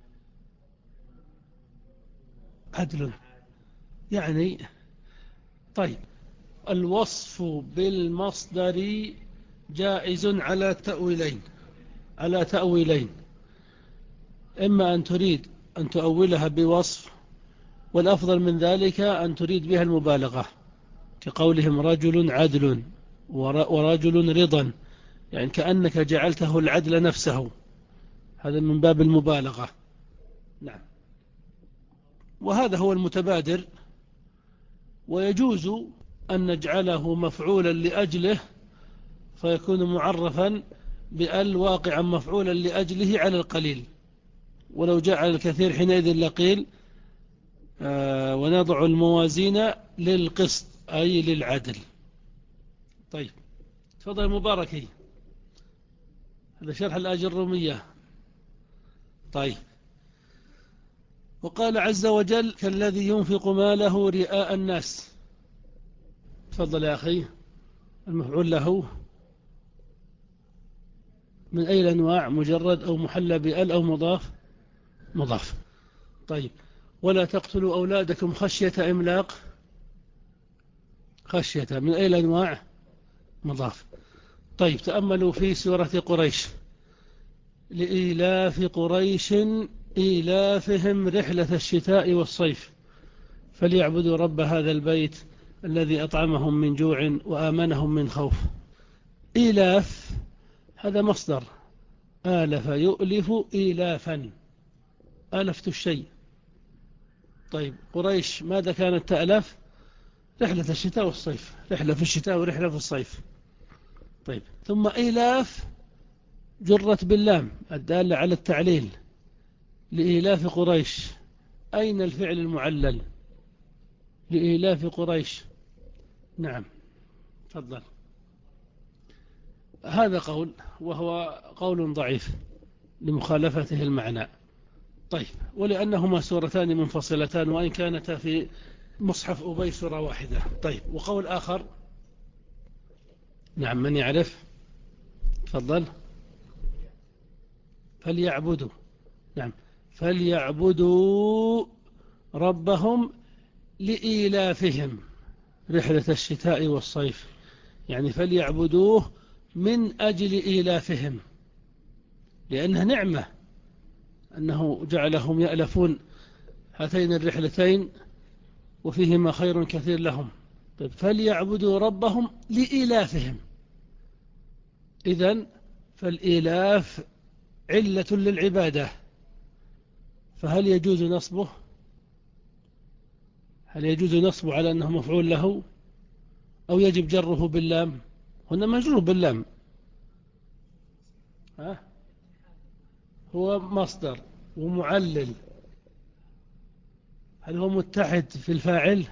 عدل يعني. طيب الوصف بالمصدر جائز على تأويلين، على تأويلين. إما أن تريد أن تؤولها بوصف، والأفضل من ذلك أن تريد بها المبالغة، كقولهم رجل عدل ورجل رضا، يعني كأنك جعلته العدل نفسه، هذا من باب المبالغة. نعم. وهذا هو المتبادر. ويجوز أن نجعله مفعولا لأجله فيكون معرفا بأل واقعا مفعولا لأجله على القليل، ولو جاء على الكثير حينئذ لقيل آه ونضع الموازين للقسط أي للعدل. طيب تفضل مباركي، هذا شرح الآجرومية. طيب وقال عز وجل كالذي ينفق ماله رئاء الناس. تفضل يا أخي. المفعول له من أي الأنواع؟ مجرد أو محلى بأل أو مضاف؟ مضاف. طيب ولا تقتلوا أولادكم خشية إملاق. خشية من أي الأنواع؟ مضاف. طيب تأملوا في سورة قريش. لإيلاف قريش إيلافهم رحلة الشتاء والصيف فليعبدوا رب هذا البيت الذي أطعمهم من جوع وآمنهم من خوف. إيلاف هذا مصدر، آلف يؤلف إيلافا، آلفت الشيء. طيب قريش ماذا كانت تألف؟ رحلة الشتاء والصيف، رحلة في الشتاء ورحلة في الصيف. طيب ثم إيلاف جرت باللام الدالة على التعليل. لإيلاف قريش، أين الفعل المعلل؟ لإيلاف قريش. نعم تفضل. هذا قول، وهو قول ضعيف لمخالفته المعنى. طيب ولأنهما سورتان منفصلتان وإن كانتا في مصحف أبي سورة واحدة. طيب وقول آخر. نعم من يعرف؟ تفضل. فليعبدوا. نعم فليعبدوا ربهم لإيلافهم رحلة الشتاء والصيف، يعني فليعبدوه من أجل إيلافهم، لأنها نعمة أنه جعلهم يألفون هاتين الرحلتين وفيهما خير كثير لهم. طيب فليعبدوا ربهم لإيلافهم، إذن فالإيلاف علة للعبادة، فهل يجوز نصبه؟ هل يجوز نصبه على أنه مفعول له أو يجب جره باللام؟ هنا مجرور باللام. ها؟ هو مصدر ومعلل. هل هو متحد في الفاعل؟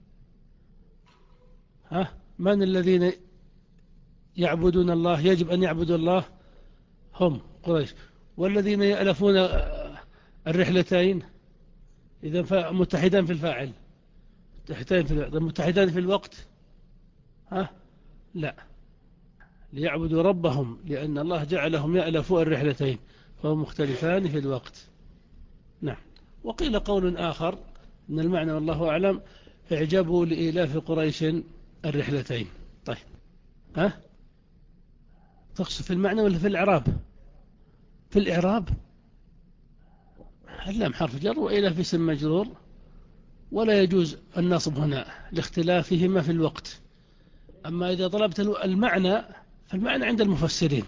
ها؟ من الذين يعبدون الله يجب أن يعبدوا الله؟ هم قريش. والذين يألفون الرحلتين إذا متحدان في الفاعل، متحدان في الوقت. متحدان في الوقت؟ ها؟ لا، ليعبدوا ربهم لأن الله جعلهم يألفوا الرحلتين فهم مختلفان في الوقت. نعم. وقيل قول آخر أن المعنى والله أعلم اعجبوا لإيلاف قريش الرحلتين. طيب ها؟ تقصد في المعنى ولا في الإعراب؟ في الإعراب اللام حرف جر وإيلاف اسم مجرور، ولا يجوز النصب هنا لاختلافهما في الوقت. أما إذا طلبت المعنى فالمعنى عند المفسرين.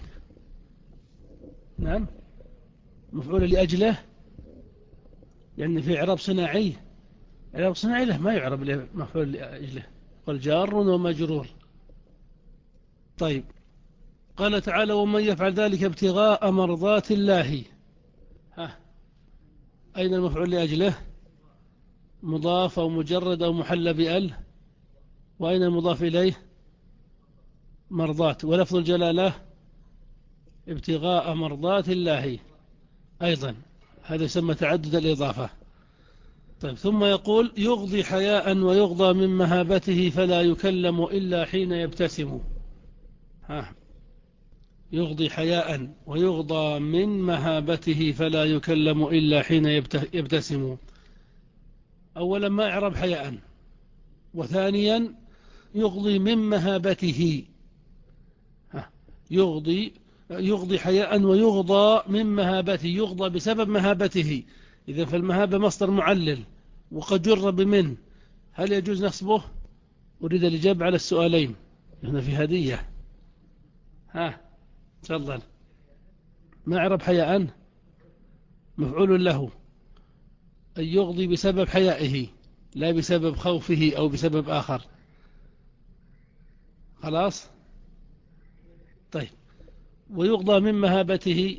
نعم مفعول لأجله، يعني في إعراب صناعي إعراب صناعي له ما يعرب له مفعول لأجله، قال جار ومجرور. طيب، قال تعالى ومن يفعل ذلك ابتغاء مرضات الله. ها، أين المفعول لأجله؟ مضاف أو مجرد أو محل بأل. وأين المضاف إليه؟ مرضات. ولفظ الجلالة ابتغاء مرضات الله أيضا، هذا يسمى تعدد الإضافة. طيب، ثم يقول يغضي حياء ويغضى من مهابته فلا يكلم إلا حين يبتسم. ها، يغضي حياء ويغضى من مهابته فلا يكلم إلا حين يبتسم. أولا ما إعراب حياء، وثانيا يغضي من مهابته. ها، يغضي يغضي حياء ويغضى من مهابته، يغضى بسبب مهابته. إذا فالمهابة مصدر معلل وقد جر بمن، هل يجوز نصبه؟ أريد الإجابة على السؤالين، هنا في هدية. ها، تفضل. ما أعرب حياء؟ مفعول له، أن يغضي بسبب حيائه لا بسبب خوفه أو بسبب آخر. خلاص. طيب، ويغضى من مهابته،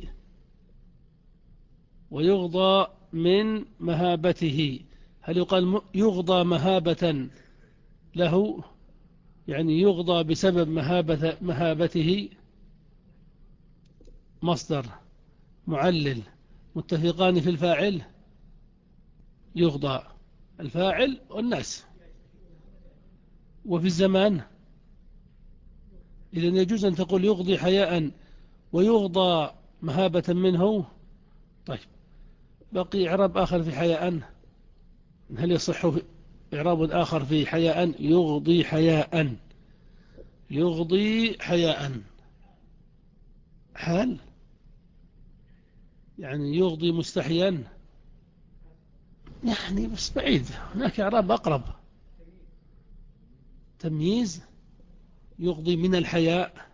ويغضى من مهابته، هل يقال يغضى مهابة له، يعني يغضى بسبب مهابة مهابته؟ مصدر معلل متفقان في الفاعل، يغضى الفاعل والناس. وفي الزمان إذن يجوز أن تقول يغضي حياء ويغضى مهابة منه. طيب، بقي إعراب آخر في حياء، هل يصح إعراب آخر في حياء؟ يغضي حياء، يغضي حياء حال، يعني يغضي مستحيا، يعني بس بعيد، هناك إعراب أقرب. تمييز، يغضي من الحياء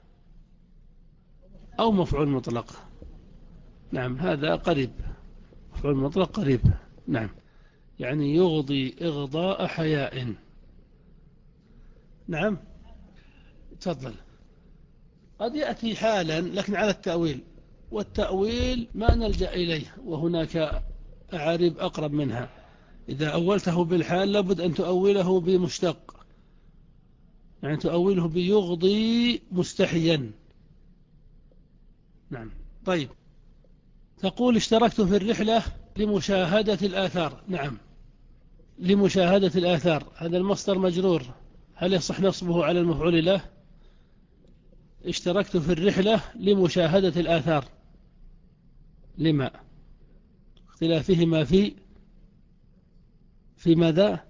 أو مفعول مطلق. نعم، هذا قريب، مفعول مطلق قريب. نعم، يعني يغضي إغضاء حياء. نعم، تفضل. قد يأتي حالا لكن على التأويل، والتأويل ما نلجأ إليه، وهناك أعارب أقرب منها. إذا أولته بالحال لابد أن تؤوله بمشتق، يعني تؤوله بيغضي مستحيا. نعم. طيب، تقول اشتركت في الرحلة لمشاهدة الآثار. نعم، لمشاهدة الآثار، هذا المصدر مجرور، هل يصح نصبه على المفعول له؟ اشتركت في الرحلة لمشاهدة الآثار، لما اختلافهما في في ماذا؟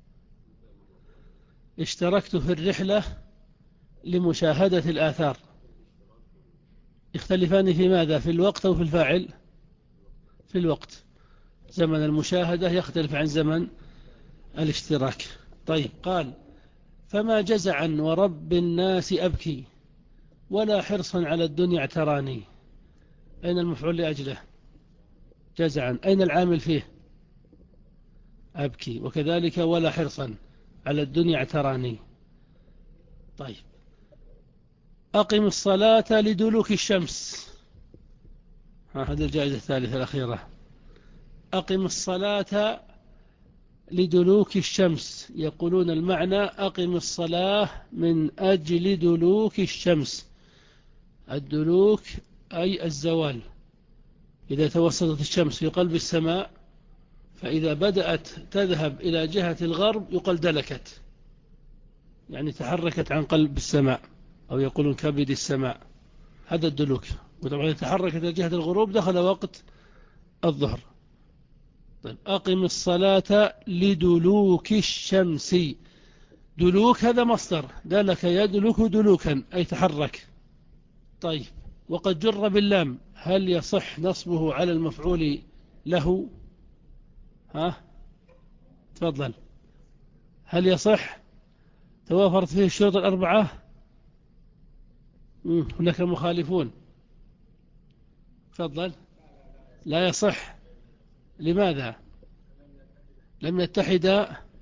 اشتركت في الرحلة لمشاهدة الآثار، يختلفان في ماذا؟ في الوقت أو في الفاعل؟ في الوقت. زمن المشاهدة يختلف عن زمن الاشتراك. طيب، قال فما جزعا ورب الناس أبكي ولا حرصا على الدنيا اعتراني. أين المفعول لأجله؟ جزعا. أين العامل فيه؟ أبكي. وكذلك ولا حرصا على الدنيا اعتراني. طيب، أقم الصلاة لدلوك الشمس. هذه الجائزة الثالثة الأخيرة. أقم الصلاة لدلوك الشمس، يقولون المعنى أقم الصلاة من أجل دلوك الشمس. الدلوك أي الزوال، إذا توسطت الشمس في قلب السماء فإذا بدأت تذهب إلى جهة الغرب يقال دلكت، يعني تحركت عن قلب السماء، أو يقولون كبد السماء، هذا الدلوك. وطبعا تحركت إلى جهة الغروب دخل وقت الظهر. طيب، أقم الصلاة لدلوك الشمس. دلوك هذا مصدر، دلك يدلك دلوكا أي تحرك. طيب، وقد جر باللام، هل يصح نصبه على المفعول له؟ ها، تفضل. هل يصح؟ توافرت فيه الشروط الأربعة؟ هناك مخالفون. تفضل. لا يصح. لماذا؟ لم يتحدا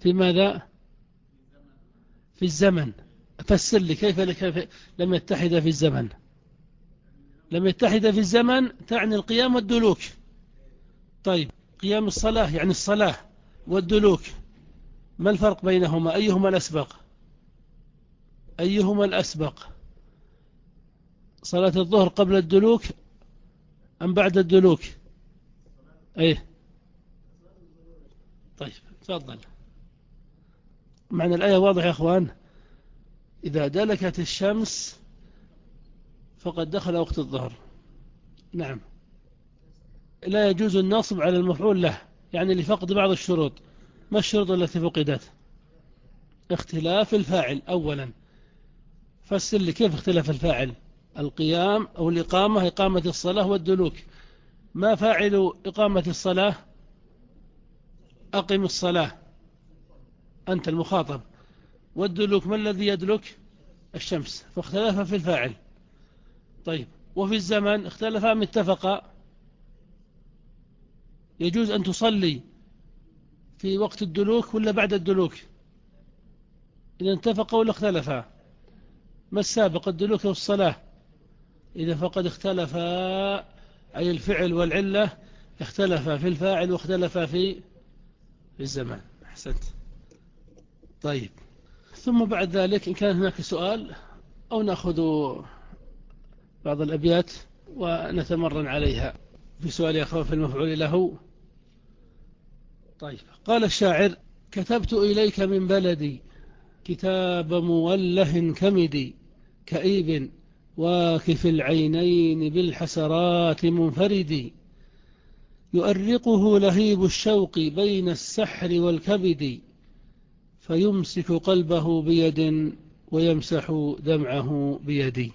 في ماذا؟ في الزمن. فسر لي كيف كيف لم يتحد في الزمن. لم يتحد في الزمن تعني القيام والدلوك. طيب قيام الصلاة يعني الصلاة والدلوك، ما الفرق بينهما؟ أيهما الأسبق؟ أيهما الأسبق؟ صلاة الظهر قبل الدلوك أم بعد الدلوك؟ أيه. طيب تفضل. معنى الآية واضح يا أخوان. إذا دلكت الشمس فقد دخل وقت الظهر. نعم. لا يجوز النصب على المفعول له، يعني لفقد بعض الشروط. ما الشروط التي فقدت؟ اختلاف الفاعل أولا. فسر لي كيف اختلاف الفاعل. القيام أو الإقامة، إقامة الصلاة والدلوك، ما فاعل إقامة الصلاة؟ أقم الصلاة، أنت المخاطب. والدلوك ما الذي يدلك؟ الشمس. فاختلف في الفاعل. طيب وفي الزمن اختلفا أم اتفقا؟ يجوز أن تصلي في وقت الدلوك ولا بعد الدلوك؟ إذا اتفقا ولا اختلفا؟ ما السابق، الدلوك أو الصلاة؟ إذا فقد اختلفا، أي الفعل والعلة اختلفا في الفاعل واختلفا في في الزمان. أحسنت. طيب ثم بعد ذلك إن كان هناك سؤال أو نأخذ بعض الأبيات ونتمرن عليها. في سؤال يا أخوان في المفعول له. طيب قال الشاعر: كتبت إليك من بلدي كتاب موله كمدي، كئيب واكف العينين بالحسرات منفردي، يؤرقه لهيب الشوق بين السحر والكبد، فيمسك قلبه بيد ويمسح دمعه بيدي.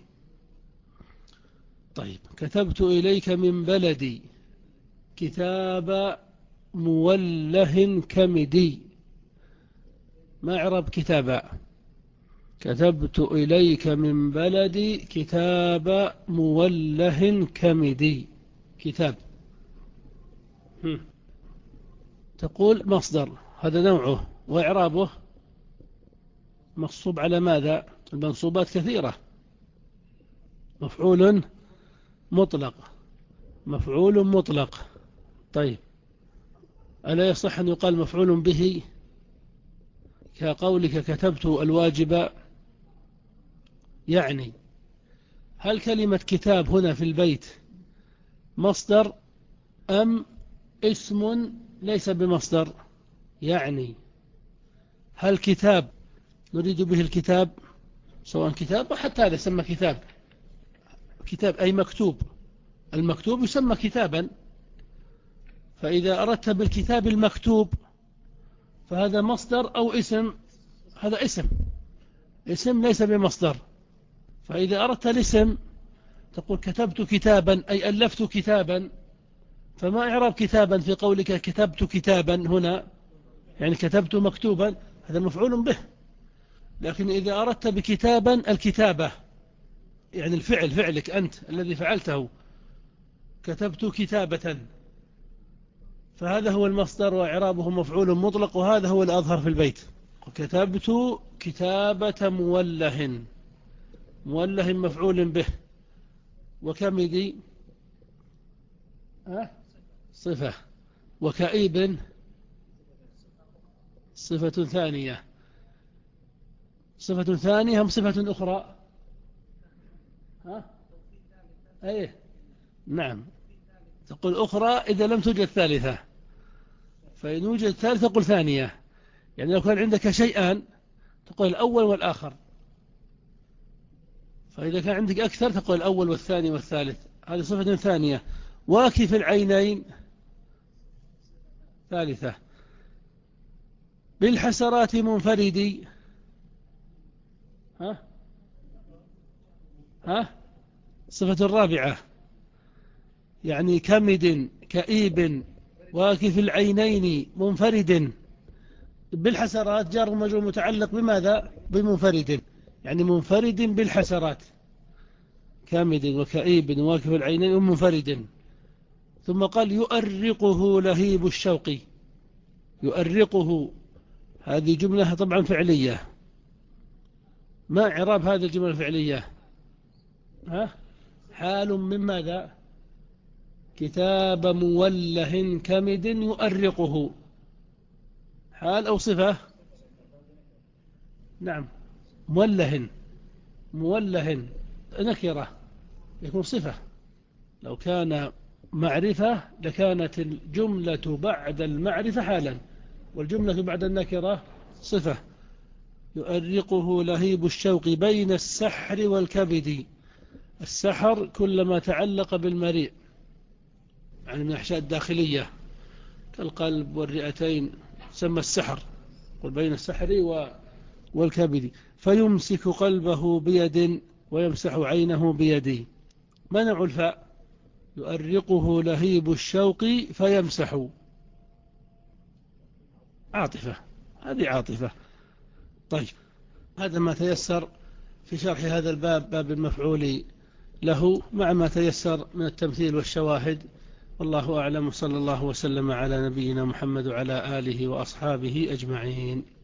طيب كتبت إليك من بلدي كتاب موله كمدي، ما إعراب كتابا؟ كتبت إليك من بلدي كتاب موله كمدي. كتاب تقول مصدر، هذا نوعه، وإعرابه مصوب على ماذا؟ المنصوبات كثيرة. مفعول مطلق، مفعول مطلق. طيب ألا يصح أن يقال مفعول به كقولك كتبت الواجب؟ يعني هل كلمة كتاب هنا في البيت مصدر أم اسم ليس بمصدر؟ يعني هل كتاب نريد به الكتاب، سواء كتاب وحتى هذا يسمى كتاب. كتاب أي مكتوب، المكتوب يسمى كتابا. فإذا أردت بالكتاب المكتوب فهذا مصدر أو اسم؟ هذا اسم، اسم ليس بمصدر. فإذا أردت الاسم تقول كتبت كتابا أي ألفت كتابا. فما إعراب كتابا في قولك كتبت كتابا هنا؟ يعني كتبت مكتوبا، هذا مفعول به. لكن إذا أردت بكتابا الكتابة، يعني الفعل، فعلك أنت الذي فعلته، كتبت كتابة، فهذا هو المصدر وإعرابه مفعول مطلق، وهذا هو الأظهر في البيت. كتبت كتابة موله، موله مفعول به، وكمدي أه؟ صفة، وكئيب صفة ثانية. صفة ثانية هم صفة أخرى؟ ها؟ أيه نعم. تقول أخرى إذا لم توجد ثالثة، فإن وجد ثالثة تقول ثانية. يعني لو كان عندك شيئان تقول الأول والآخر، فإذا كان عندك أكثر تقول الأول والثاني والثالث. هذه صفة ثانية. واكف العينين ثالثة. بالحسرات منفردي، ها ها صفة الرابعة. يعني كمد كئيب واكف العينين منفرد. بالحسرات جار ومجرور متعلق بماذا؟ بمنفرد، يعني منفرد بالحسرات. كامد وكئيب واكف العينين ومنفرد. ثم قال يؤرقه لهيب الشوق، يؤرقه هذه جملة طبعا فعلية. ما إعراب هذه الجملة الفعلية؟ ها؟ حال من ماذا؟ كتاب موله كمد يؤرقه. حال أو صفة؟ نعم. موله، موله نكرة يكون صفة. لو كان معرفة لكانت الجملة بعد المعرفة حالا، والجملة بعد النكرة صفة. يؤرقه لهيب الشوق بين السحر والكبد. السحر كلما تعلق بالمريء، يعني من الأحشاء الداخلية كالقلب والرئتين سمى السحر، قل بين السحر والكبد. فيمسك قلبه بيد ويمسح عينه بيده. منع الفاء. يؤرقه لهيب الشوق فيمسح. عاطفة، هذه عاطفة. طيب، هذا ما تيسر في شرح هذا الباب، باب المفعول له، مع ما تيسر من التمثيل والشواهد. والله أعلم، صلى الله وسلم على نبينا محمد وعلى آله وأصحابه أجمعين.